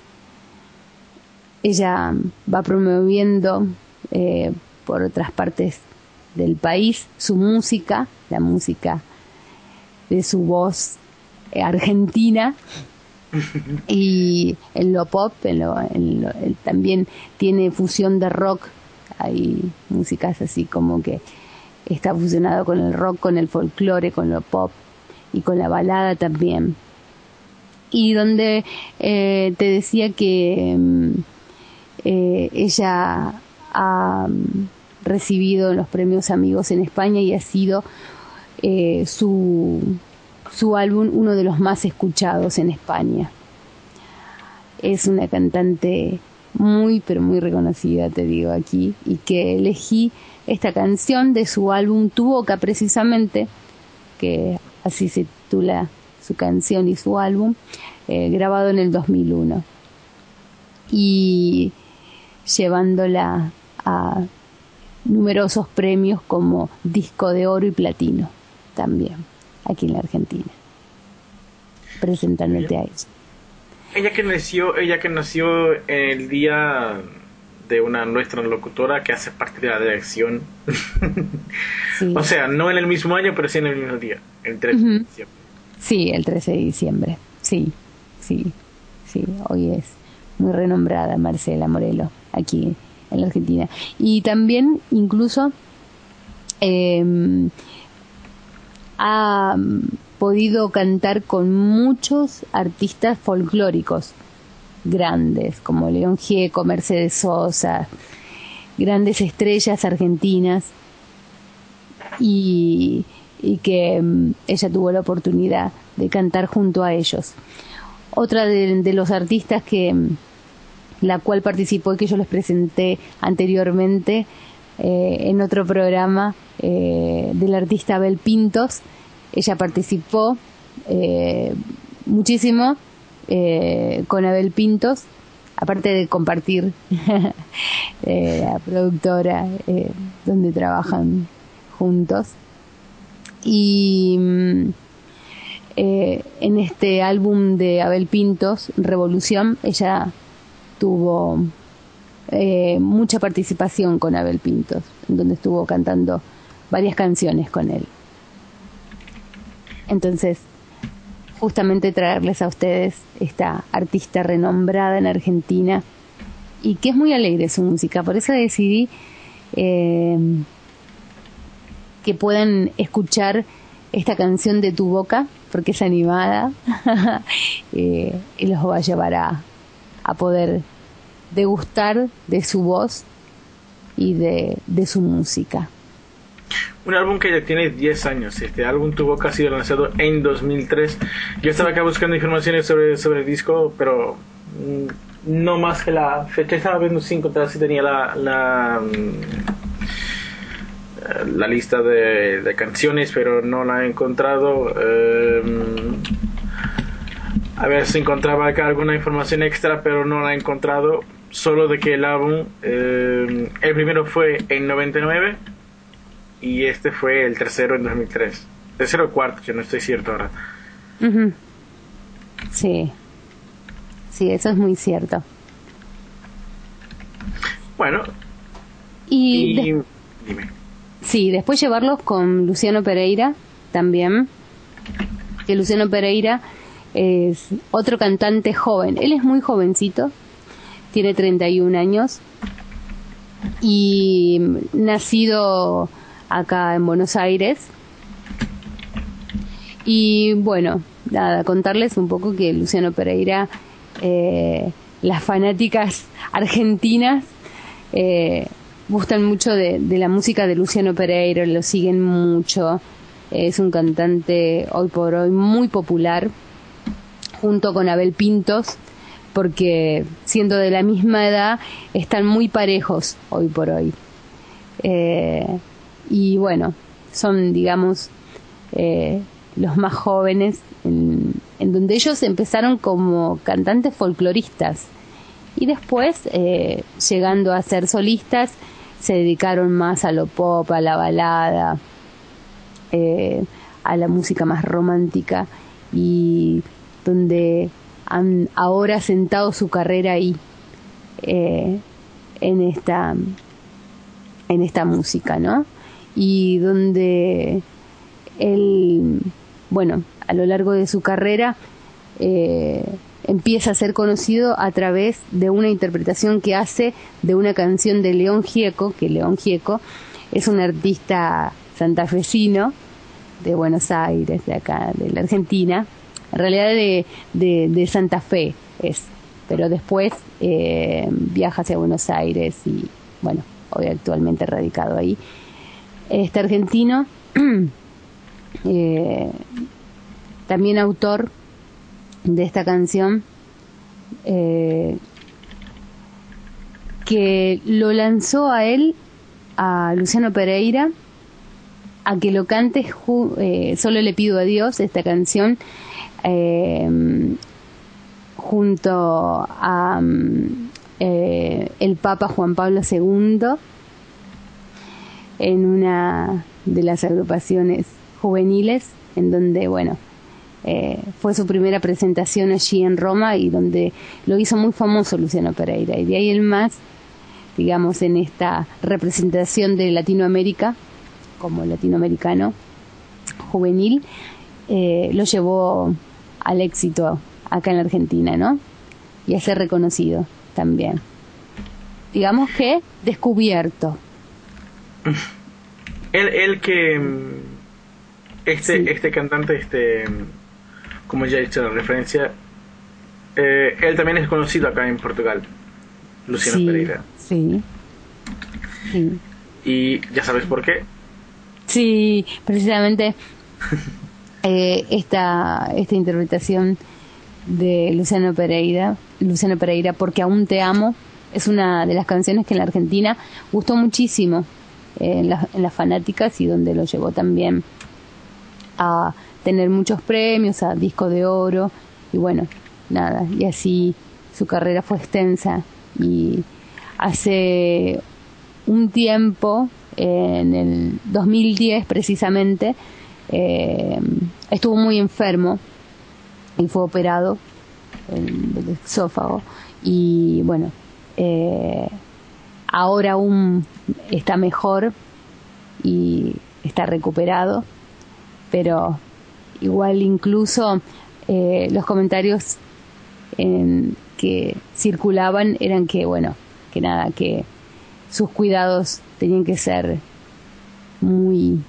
ella va promoviendo por otras partes del país su música, la música de su voz argentina, y en lo pop, también tiene fusión de rock. Hay músicas así como que está fusionado con el rock, con el folclore, con lo pop y con la balada también. y donde te decía que ella ha recibido los premios Amigos en España y ha sido su álbum uno de los más escuchados en España. Es una cantante muy pero muy reconocida, te digo aquí, y que elegí esta canción de su álbum Tu Boca, precisamente, que así se titula su canción y su álbum, grabado en el 2001, y llevándola a numerosos premios como disco de oro y platino también aquí en la Argentina, presentándote a ella. Ella que nació en el día de nuestra locutora que hace parte de la dirección. Sí. O sea, no en el mismo año, pero sí en el mismo día, el 13 de diciembre. Sí, el 13 de diciembre. Sí. Hoy es muy renombrada Marcela Morelo aquí en la Argentina. Y también incluso ha podido cantar con muchos artistas folclóricos grandes, como León Gieco, Mercedes Sosa, grandes estrellas argentinas, y que ella tuvo la oportunidad de cantar junto a ellos. Otra de los artistas que la cual participó y que yo les presenté anteriormente en otro programa, del artista Abel Pintos. Ella participó muchísimo con Abel Pintos, aparte de compartir la productora donde trabajan juntos. Y en este álbum de Abel Pintos, Revolución, ella tuvo mucha participación con Abel Pintos, donde estuvo cantando varias canciones con él. Entonces, justamente traerles a ustedes esta artista renombrada en Argentina y que es muy alegre su música. Por eso decidí que puedan escuchar esta canción de Tu Boca, porque es animada y los va a llevar a poder degustar de su voz y de su música. Un álbum que ya tiene 10 años. Este álbum Tu Boca ha sido lanzado en 2003. Yo estaba acá buscando informaciones sobre el disco, pero no más que la fecha. Estaba viendo si tenía la lista de canciones, pero no la he encontrado. A ver si encontraba acá alguna información extra, pero no la he encontrado. Solo de que el álbum, el primero fue en 99 y este fue el tercero en 2003. Tercero o cuarto, yo no estoy cierto ahora. Uh-huh. Sí, eso es muy cierto. Bueno, y dime. Sí, después llevarlos con Luciano Pereira también, que Luciano Pereira es otro cantante joven. Él es muy jovencito, tiene 31 años y nacido acá en Buenos Aires. Y bueno, nada, contarles un poco que Luciano Pereira, las fanáticas argentinas gustan mucho de la música de Luciano Pereira, lo siguen mucho. Es un cantante hoy por hoy muy popular, junto con Abel Pintos, porque siendo de la misma edad están muy parejos hoy por hoy. Y bueno, son, digamos, los más jóvenes, en donde ellos empezaron como cantantes folcloristas y después, llegando a ser solistas, se dedicaron más a lo pop, a la balada, a la música más romántica, y donde han ahora sentado su carrera ahí, en esta música, ¿no? Y donde él, bueno, a lo largo de su carrera empieza a ser conocido a través de una interpretación que hace de una canción de León Gieco, que León Gieco es un artista santafesino de Buenos Aires, de acá, de la Argentina, en realidad de Santa Fe es, pero después viaja hacia Buenos Aires y bueno, hoy actualmente radicado ahí. Este argentino, también autor de esta canción, que lo lanzó a él, a Luciano Pereira, a que lo cante Solo le pido a Dios, esta canción, junto a el Papa Juan Pablo II, en una de las agrupaciones juveniles, en donde, bueno, fue su primera presentación allí en Roma y donde lo hizo muy famoso Luciano Pereira. Y de ahí en más, digamos, en esta representación de Latinoamérica, como latinoamericano juvenil, lo llevó al éxito acá en la Argentina, ¿no? Y a ser reconocido también. Digamos que descubierto. Él que Sí. este cantante, como ya he dicho la referencia, él también es conocido acá en Portugal, Luciano Sí, Pereira. sí, sí. Y ya sabes por qué. Sí, precisamente esta interpretación de Luciano Pereira, Porque aún te amo, es una de las canciones que en la Argentina gustó muchísimo en las fanáticas y donde lo llevó también a tener muchos premios, a disco de oro y bueno, nada, y así su carrera fue extensa. Y hace un tiempo, en el 2010 precisamente, estuvo muy enfermo y fue operado del esófago y bueno, ahora aún está mejor y está recuperado, pero igual incluso los comentarios que circulaban eran que bueno, que nada, que sus cuidados tenían que ser muy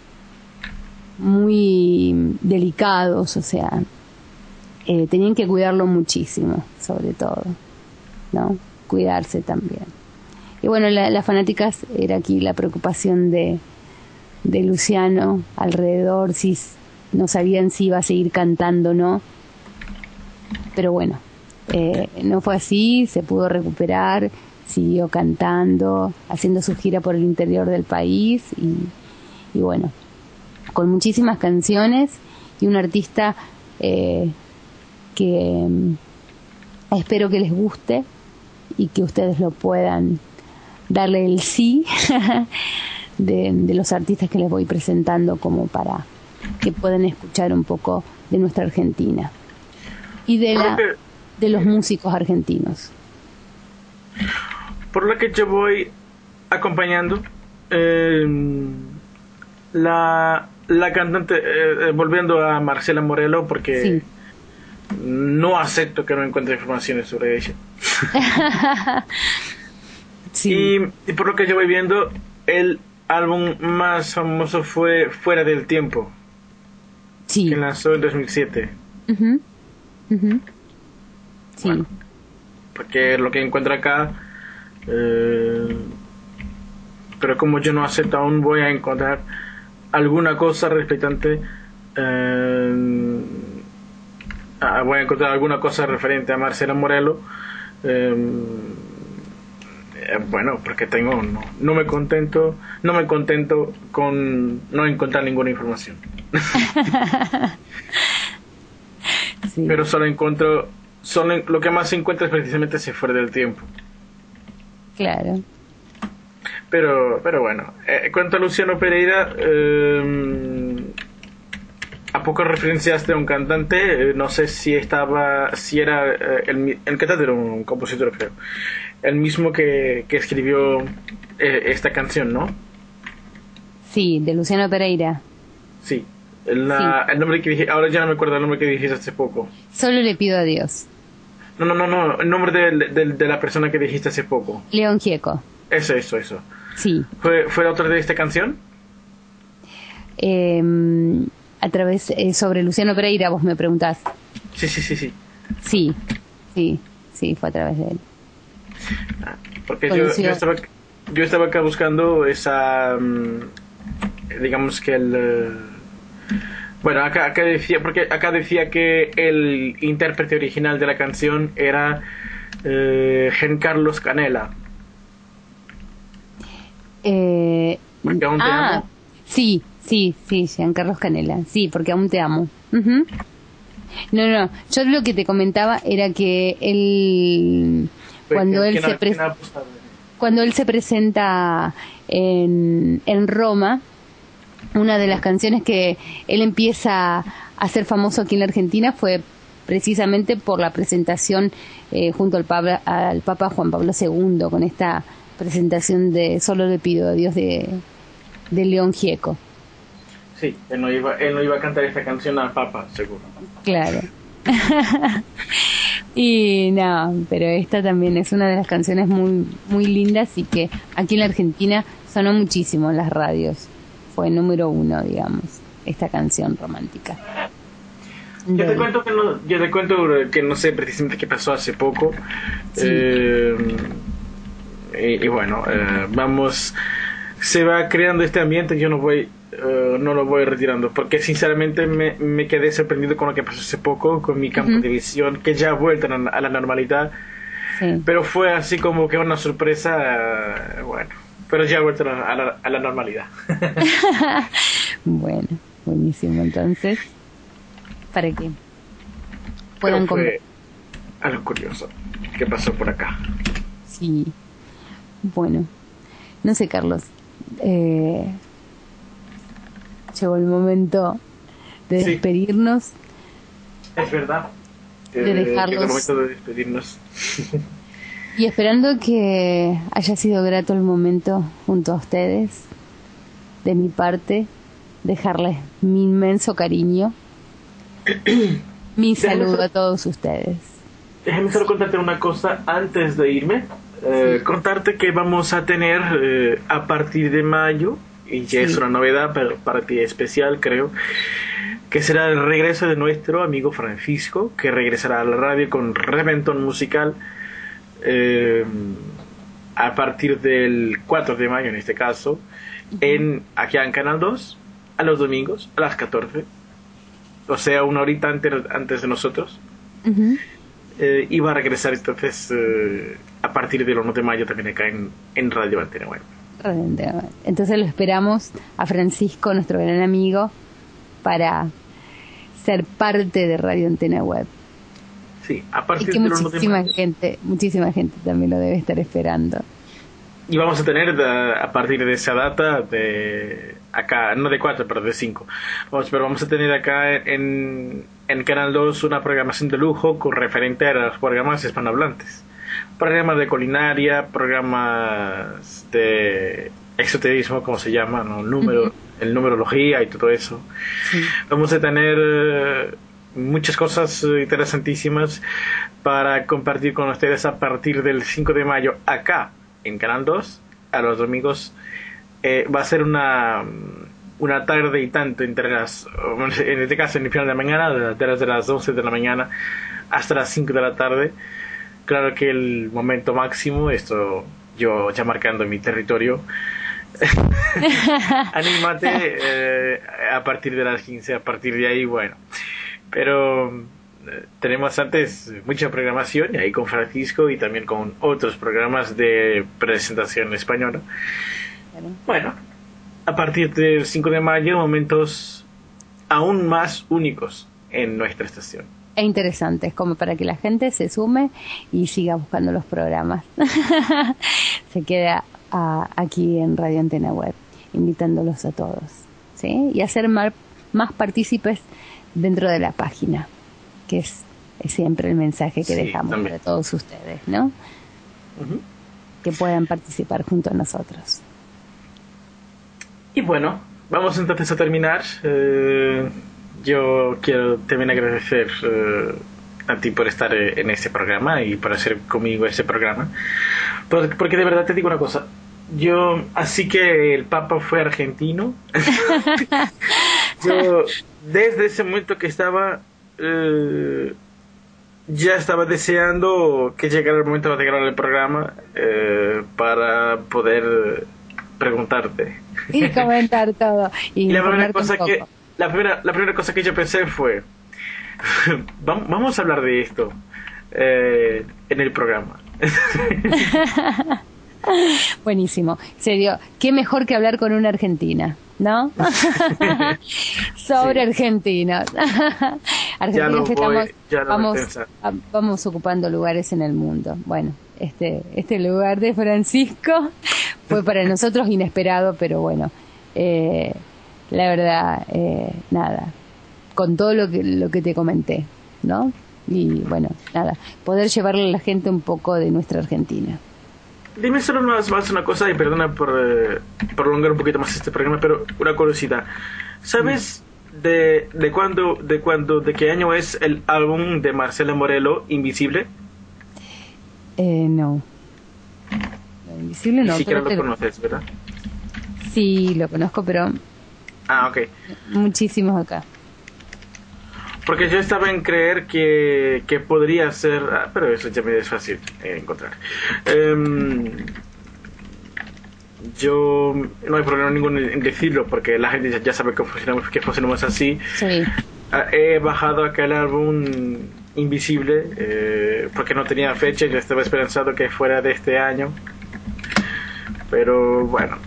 delicados, o sea, tenían que cuidarlo muchísimo, sobre todo, ¿no? Cuidarse también. Y bueno, las fanáticas, era aquí la preocupación de Luciano alrededor, si no sabían si iba a seguir cantando o no, pero bueno, no fue así, se pudo recuperar, siguió cantando, haciendo su gira por el interior del país y bueno, con muchísimas canciones y un artista que espero que les guste y que ustedes lo puedan darle el sí de los artistas que les voy presentando, como para que puedan escuchar un poco de nuestra Argentina y de los músicos argentinos. Por lo que yo voy acompañando, la cantante, volviendo a Marcela Morelo, porque Sí. no acepto que no encuentre informaciones sobre ella. Sí. Y por lo que yo voy viendo, el álbum más famoso fue Fuera del Tiempo, Sí. que lanzó en 2007. Ujú, ujú. Sí. Bueno, porque lo que encuentro acá, pero como yo no acepto aún, voy a encontrar alguna cosa respectante, voy a encontrar alguna cosa referente a Marcela Morelo. Bueno, porque no me contento con no encontrar ninguna información. Sí. Pero lo que más encuentro es precisamente ese Fuera del Tiempo. Claro. Pero bueno, cuanto a Luciano Pereira, a poco referenciaste a un cantante, no sé si era el cantante, era un compositor, creo, el mismo que escribió esta canción, ¿no? Sí, de Luciano Pereira. Sí. El nombre que dije, ahora ya no me acuerdo el nombre que dijiste hace poco. Solo le pido a Dios. No, el nombre de la persona que dijiste hace poco. León Gieco. Eso. Sí. ¿Fue el autor de esta canción? a través sobre Luciano Pereira, vos me preguntás. Sí. Sí, fue a través de él. Porque yo estaba acá buscando esa, digamos que bueno, acá decía, porque acá decía que el intérprete original de la canción era Giancarlos Canella. Porque aún te amo. Sí, Giancarlos Canella, sí, porque aún te amo. Uh-huh. No, yo lo que te comentaba era que él, cuando él se presenta en Roma, una de las canciones que él empieza a ser famoso aquí en la Argentina fue precisamente por la presentación junto al Papa Juan Pablo II, con esta presentación de Solo le pido a Dios de León Gieco. Sí, él no iba a cantar esta canción al Papa, seguro. Claro. Y no, pero esta también es una de las canciones muy, muy lindas y que aquí en la Argentina sonó muchísimo en las radios. Fue número 1, digamos, esta canción romántica. Yo te cuento que no sé precisamente qué pasó hace poco. Sí. Y bueno, se va creando este ambiente. Yo no lo voy retirando, porque sinceramente me quedé sorprendido con lo que pasó hace poco, con mi campo de visión, que ya ha vuelto a la normalidad. Sí. Pero fue así como que una sorpresa, bueno, pero ya ha vuelto a la normalidad. Bueno, buenísimo. Entonces, para que puedan fue algo curioso que pasó por acá. Sí. Bueno, no sé, Carlos, llegó el momento de despedirnos. Es verdad. De dejarlos. Llegó el momento de despedirnos. Y esperando que haya sido grato el momento junto a ustedes, de mi parte, dejarles mi inmenso cariño, mi saludo a todos ustedes. Déjame solo contarte una cosa antes de irme. Contarte que vamos a tener a partir de mayo, y ya es una novedad para ti especial, creo, que será el regreso de nuestro amigo Francisco, que regresará a la radio con Reventón Musical a partir del 4 de mayo, en este caso, aquí en Canal 2, a los domingos a las 14, o sea, una horita antes de nosotros. Y va a regresar entonces a partir del 1 de mayo también acá en Radio Antena Web. Entonces lo esperamos a Francisco, nuestro gran amigo, para ser parte de Radio Antena Web. Sí, a partir y que del 1 de mayo. Muchísima gente también lo debe estar esperando. Y vamos a tener a partir de esa data, acá, no de 4, pero de 5. Pero vamos a tener acá en Canal 2 una programación de lujo con referente a los programas hispanohablantes. Programas de culinaria, programas de esoterismo, como se llama, ¿no? El numerología y todo eso. Sí. Vamos a tener muchas cosas interesantísimas para compartir con ustedes a partir del 5 de mayo acá en Canal 2, a los domingos. Va a ser una tarde y tanto en este caso en el final de la mañana, desde las 11 de la mañana hasta las 5 de la tarde. Claro que el momento máximo, esto yo ya marcando mi territorio, anímate a partir de las 15, a partir de ahí, bueno. Pero tenemos antes mucha programación, y ahí con Francisco y también con otros programas de presentación española. Bueno, a partir del 5 de mayo, momentos aún más únicos en nuestra estación. E interesantes, como para que la gente se sume y siga buscando los programas. Se queda aquí en Radio Antena Web, invitándolos a todos, ¿sí? Y hacer más partícipes dentro de la página, que es siempre el mensaje que dejamos para todos ustedes, ¿no? Que puedan participar junto a nosotros. Y bueno, vamos entonces a terminar. Yo quiero también agradecer a ti por estar en este programa y por hacer conmigo este programa, porque de verdad te digo una cosa. Así que el Papa fue argentino. Yo, desde ese momento que estaba, ya estaba deseando que llegara el momento de grabar el programa para poder preguntarte. Y comentar todo. Y la primera cosa que yo pensé fue, vamos a hablar de esto en el programa. Buenísimo. Serio, qué mejor que hablar con una argentina, ¿no? Sobre argentinos. Argentinos que vamos ocupando lugares en el mundo. Bueno, este lugar de Francisco fue para nosotros inesperado, pero bueno, la verdad, nada, con todo lo que te comenté, ¿no? Y bueno, nada, poder llevarle a la gente un poco de nuestra Argentina. Dime solo más una cosa, y perdona por prolongar un poquito más este programa, pero una curiosidad. ¿Sabes de qué año es el álbum de Marcela Morelo, Invisible? No. Invisible no. Ni siquiera lo conoces, ¿verdad? Sí, lo conozco, pero... Ah, ok. Muchísimos acá. Porque yo estaba en creer que podría ser... pero eso ya me es fácil encontrar. Yo no hay problema ninguno en decirlo, porque la gente ya sabe que funcionamos así. Sí. He bajado aquel álbum Invisible porque no tenía fecha. Yo estaba esperanzado que fuera de este año. Pero bueno.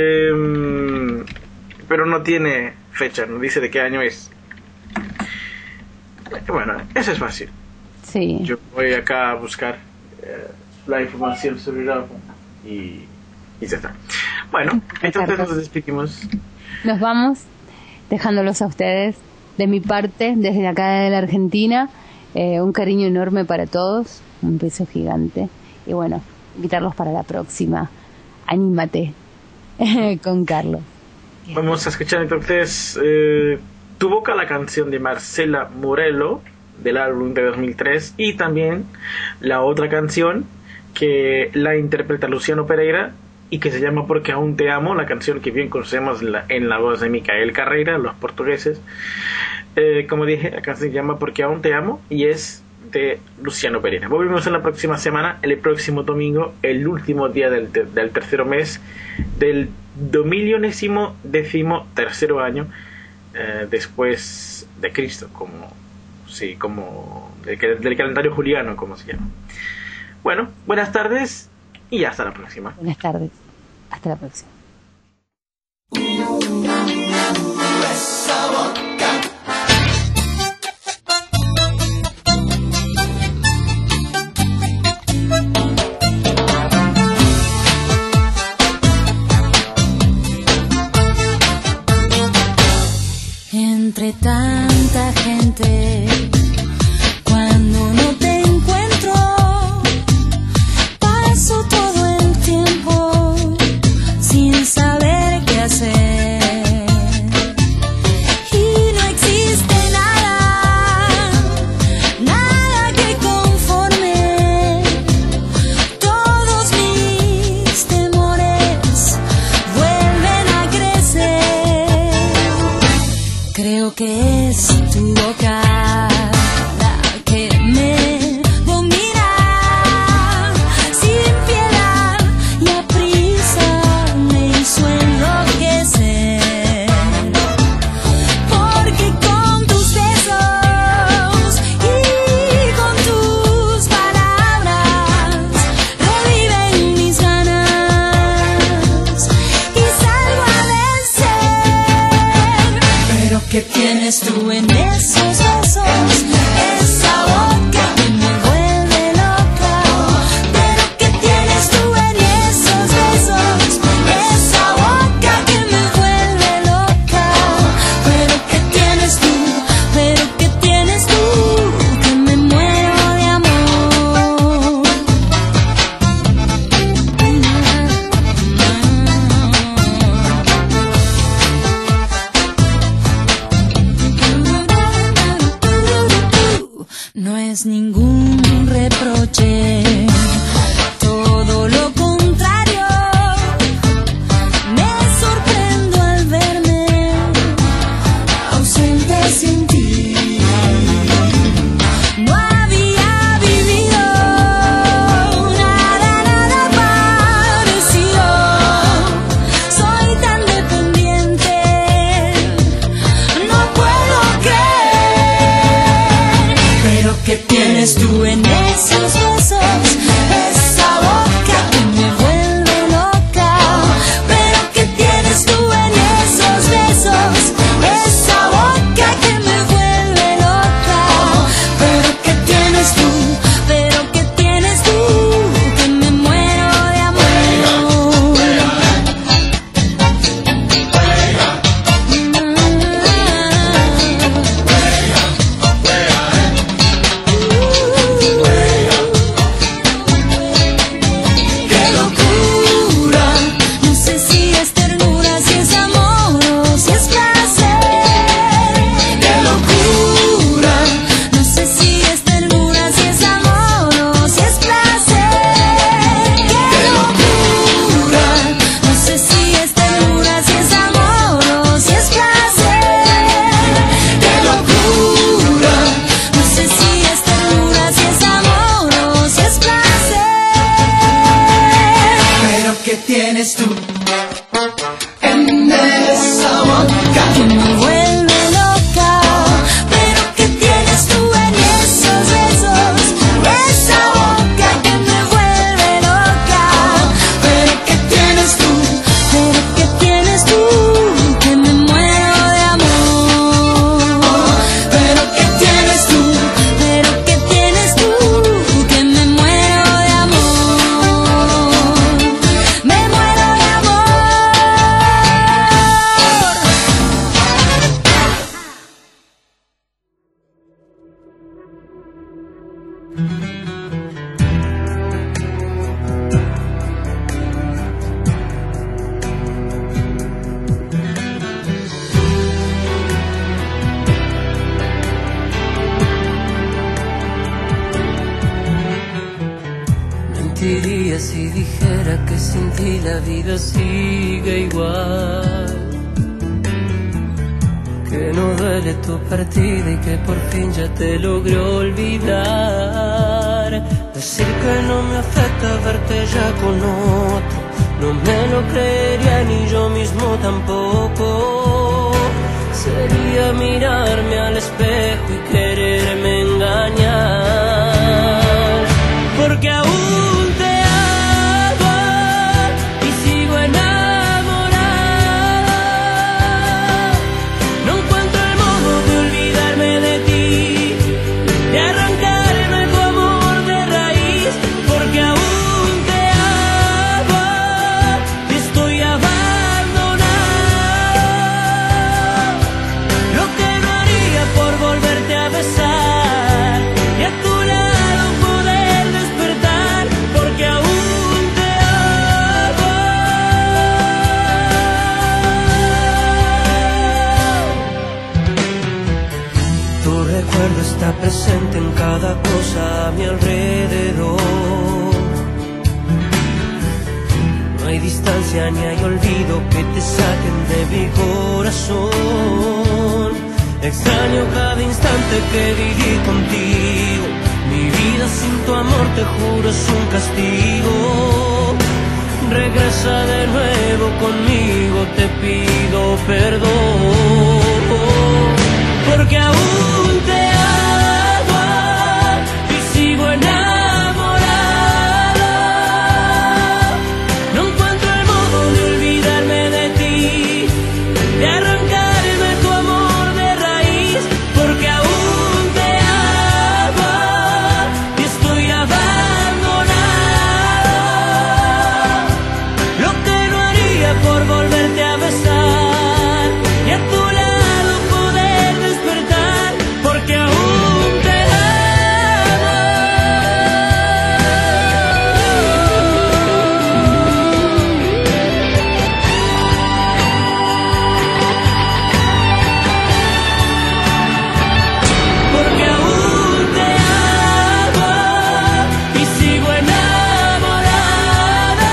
Pero no tiene fecha, no dice de qué año es. Bueno, eso es fácil. Sí. Yo voy acá a buscar la información sobre el álbum y ya está. Bueno, entonces nos despedimos. Nos vamos dejándolos a ustedes. De mi parte, desde acá de la Argentina, un cariño enorme para todos, un beso gigante. Y bueno, invitarlos para la próxima. Anímate con Carlos. Vamos a escuchar entonces Tu Boca, la canción de Marcela Morelo del álbum de 2003, y también la otra canción que la interpreta Luciano Pereira y que se llama Porque Aún Te Amo, la canción que bien conocemos en la voz de Micael Carreira, los portugueses. Como dije, la canción se llama Porque Aún Te Amo y es de Luciano Pereira. Volvemos en la próxima semana, el próximo domingo, el último día del tercer mes del 2013 año después de Cristo, como del calendario juliano, como se llama. Bueno, buenas tardes y hasta la próxima. Buenas tardes, hasta la próxima. Entre tanta gente, cuando no te encuentro, paso todo el tiempo sin saber qué hacer. Y no existe nada que conforme todos mis temores vuelven a crecer. Creo que es tu boca la que me domina sin piedad y a prisa me hizo enloquecer. Porque con tus besos y con tus palabras reviven mis ganas y salgo a vencer. Pero ¿qué tienes tú en esos besos? Esa boca que me vuelve loca. Pero ¿qué tienes tú en esos besos? Esa boca que me vuelve loca. Pero ¿qué tienes tú? Pero ¿qué tienes tú? Que me muero de amor. No es ningún reproche, todo lo contrario. Me sorprendo al verme tienes tú en esa boca que me vuelve loca, pero que tienes tú en esos besos, esa boca que me vuelve loca, pero que tienes tú, pero que tienes tú, que me muero de amor, pero que tienes tú, pero que tienes tú, que me muero de amor, me muero de amor. Mentiría si dijera que sin ti la vida sigue igual, que no duele tu partida y que por fin ya te logré olvidar. Decir que no me afecta verte ya con otro, no me lo creería ni yo mismo tampoco. Sería mirarme al espejo y quererme engañar, porque aún te amo y sigo enamorada. No encuentro el modo de olvidarme de ti, de arrancarme tu amor de raíz, porque aún te amo y estoy abandonado. Lo que no haría por volverte a besar y a tu lado poder despertar, porque aún te amo. Tu recuerdo está presente en cada cosa a mi alrededor. No hay distancia ni hay olvido que te saquen de mi corazón. Extraño cada instante que viví contigo. Mi vida sin tu amor, te juro, es un castigo. Regresa de nuevo conmigo, te pido perdón, porque aún te amo y sigo enamorada. No encuentro el modo de olvidarme de ti, de arrancarme tu amor de raíz, porque aún te amo y estoy abandonada. Lo que no haría por volverte a besar y a tu lado poder despertar, porque aún te amo. Porque aún te amo y sigo enamorada.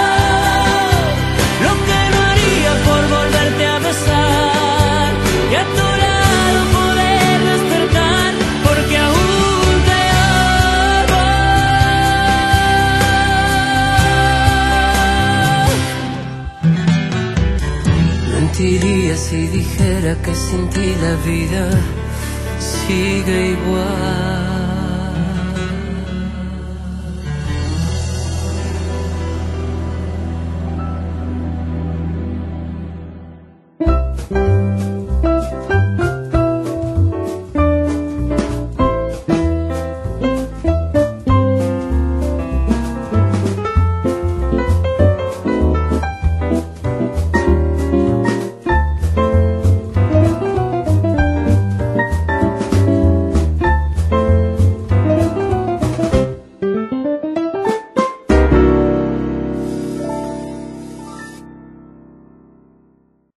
Lo que no haría por volverte a besar y a tu lado poder despertar, porque aún te amo. Mentiría si dijera que sin ti la vida sigue igual.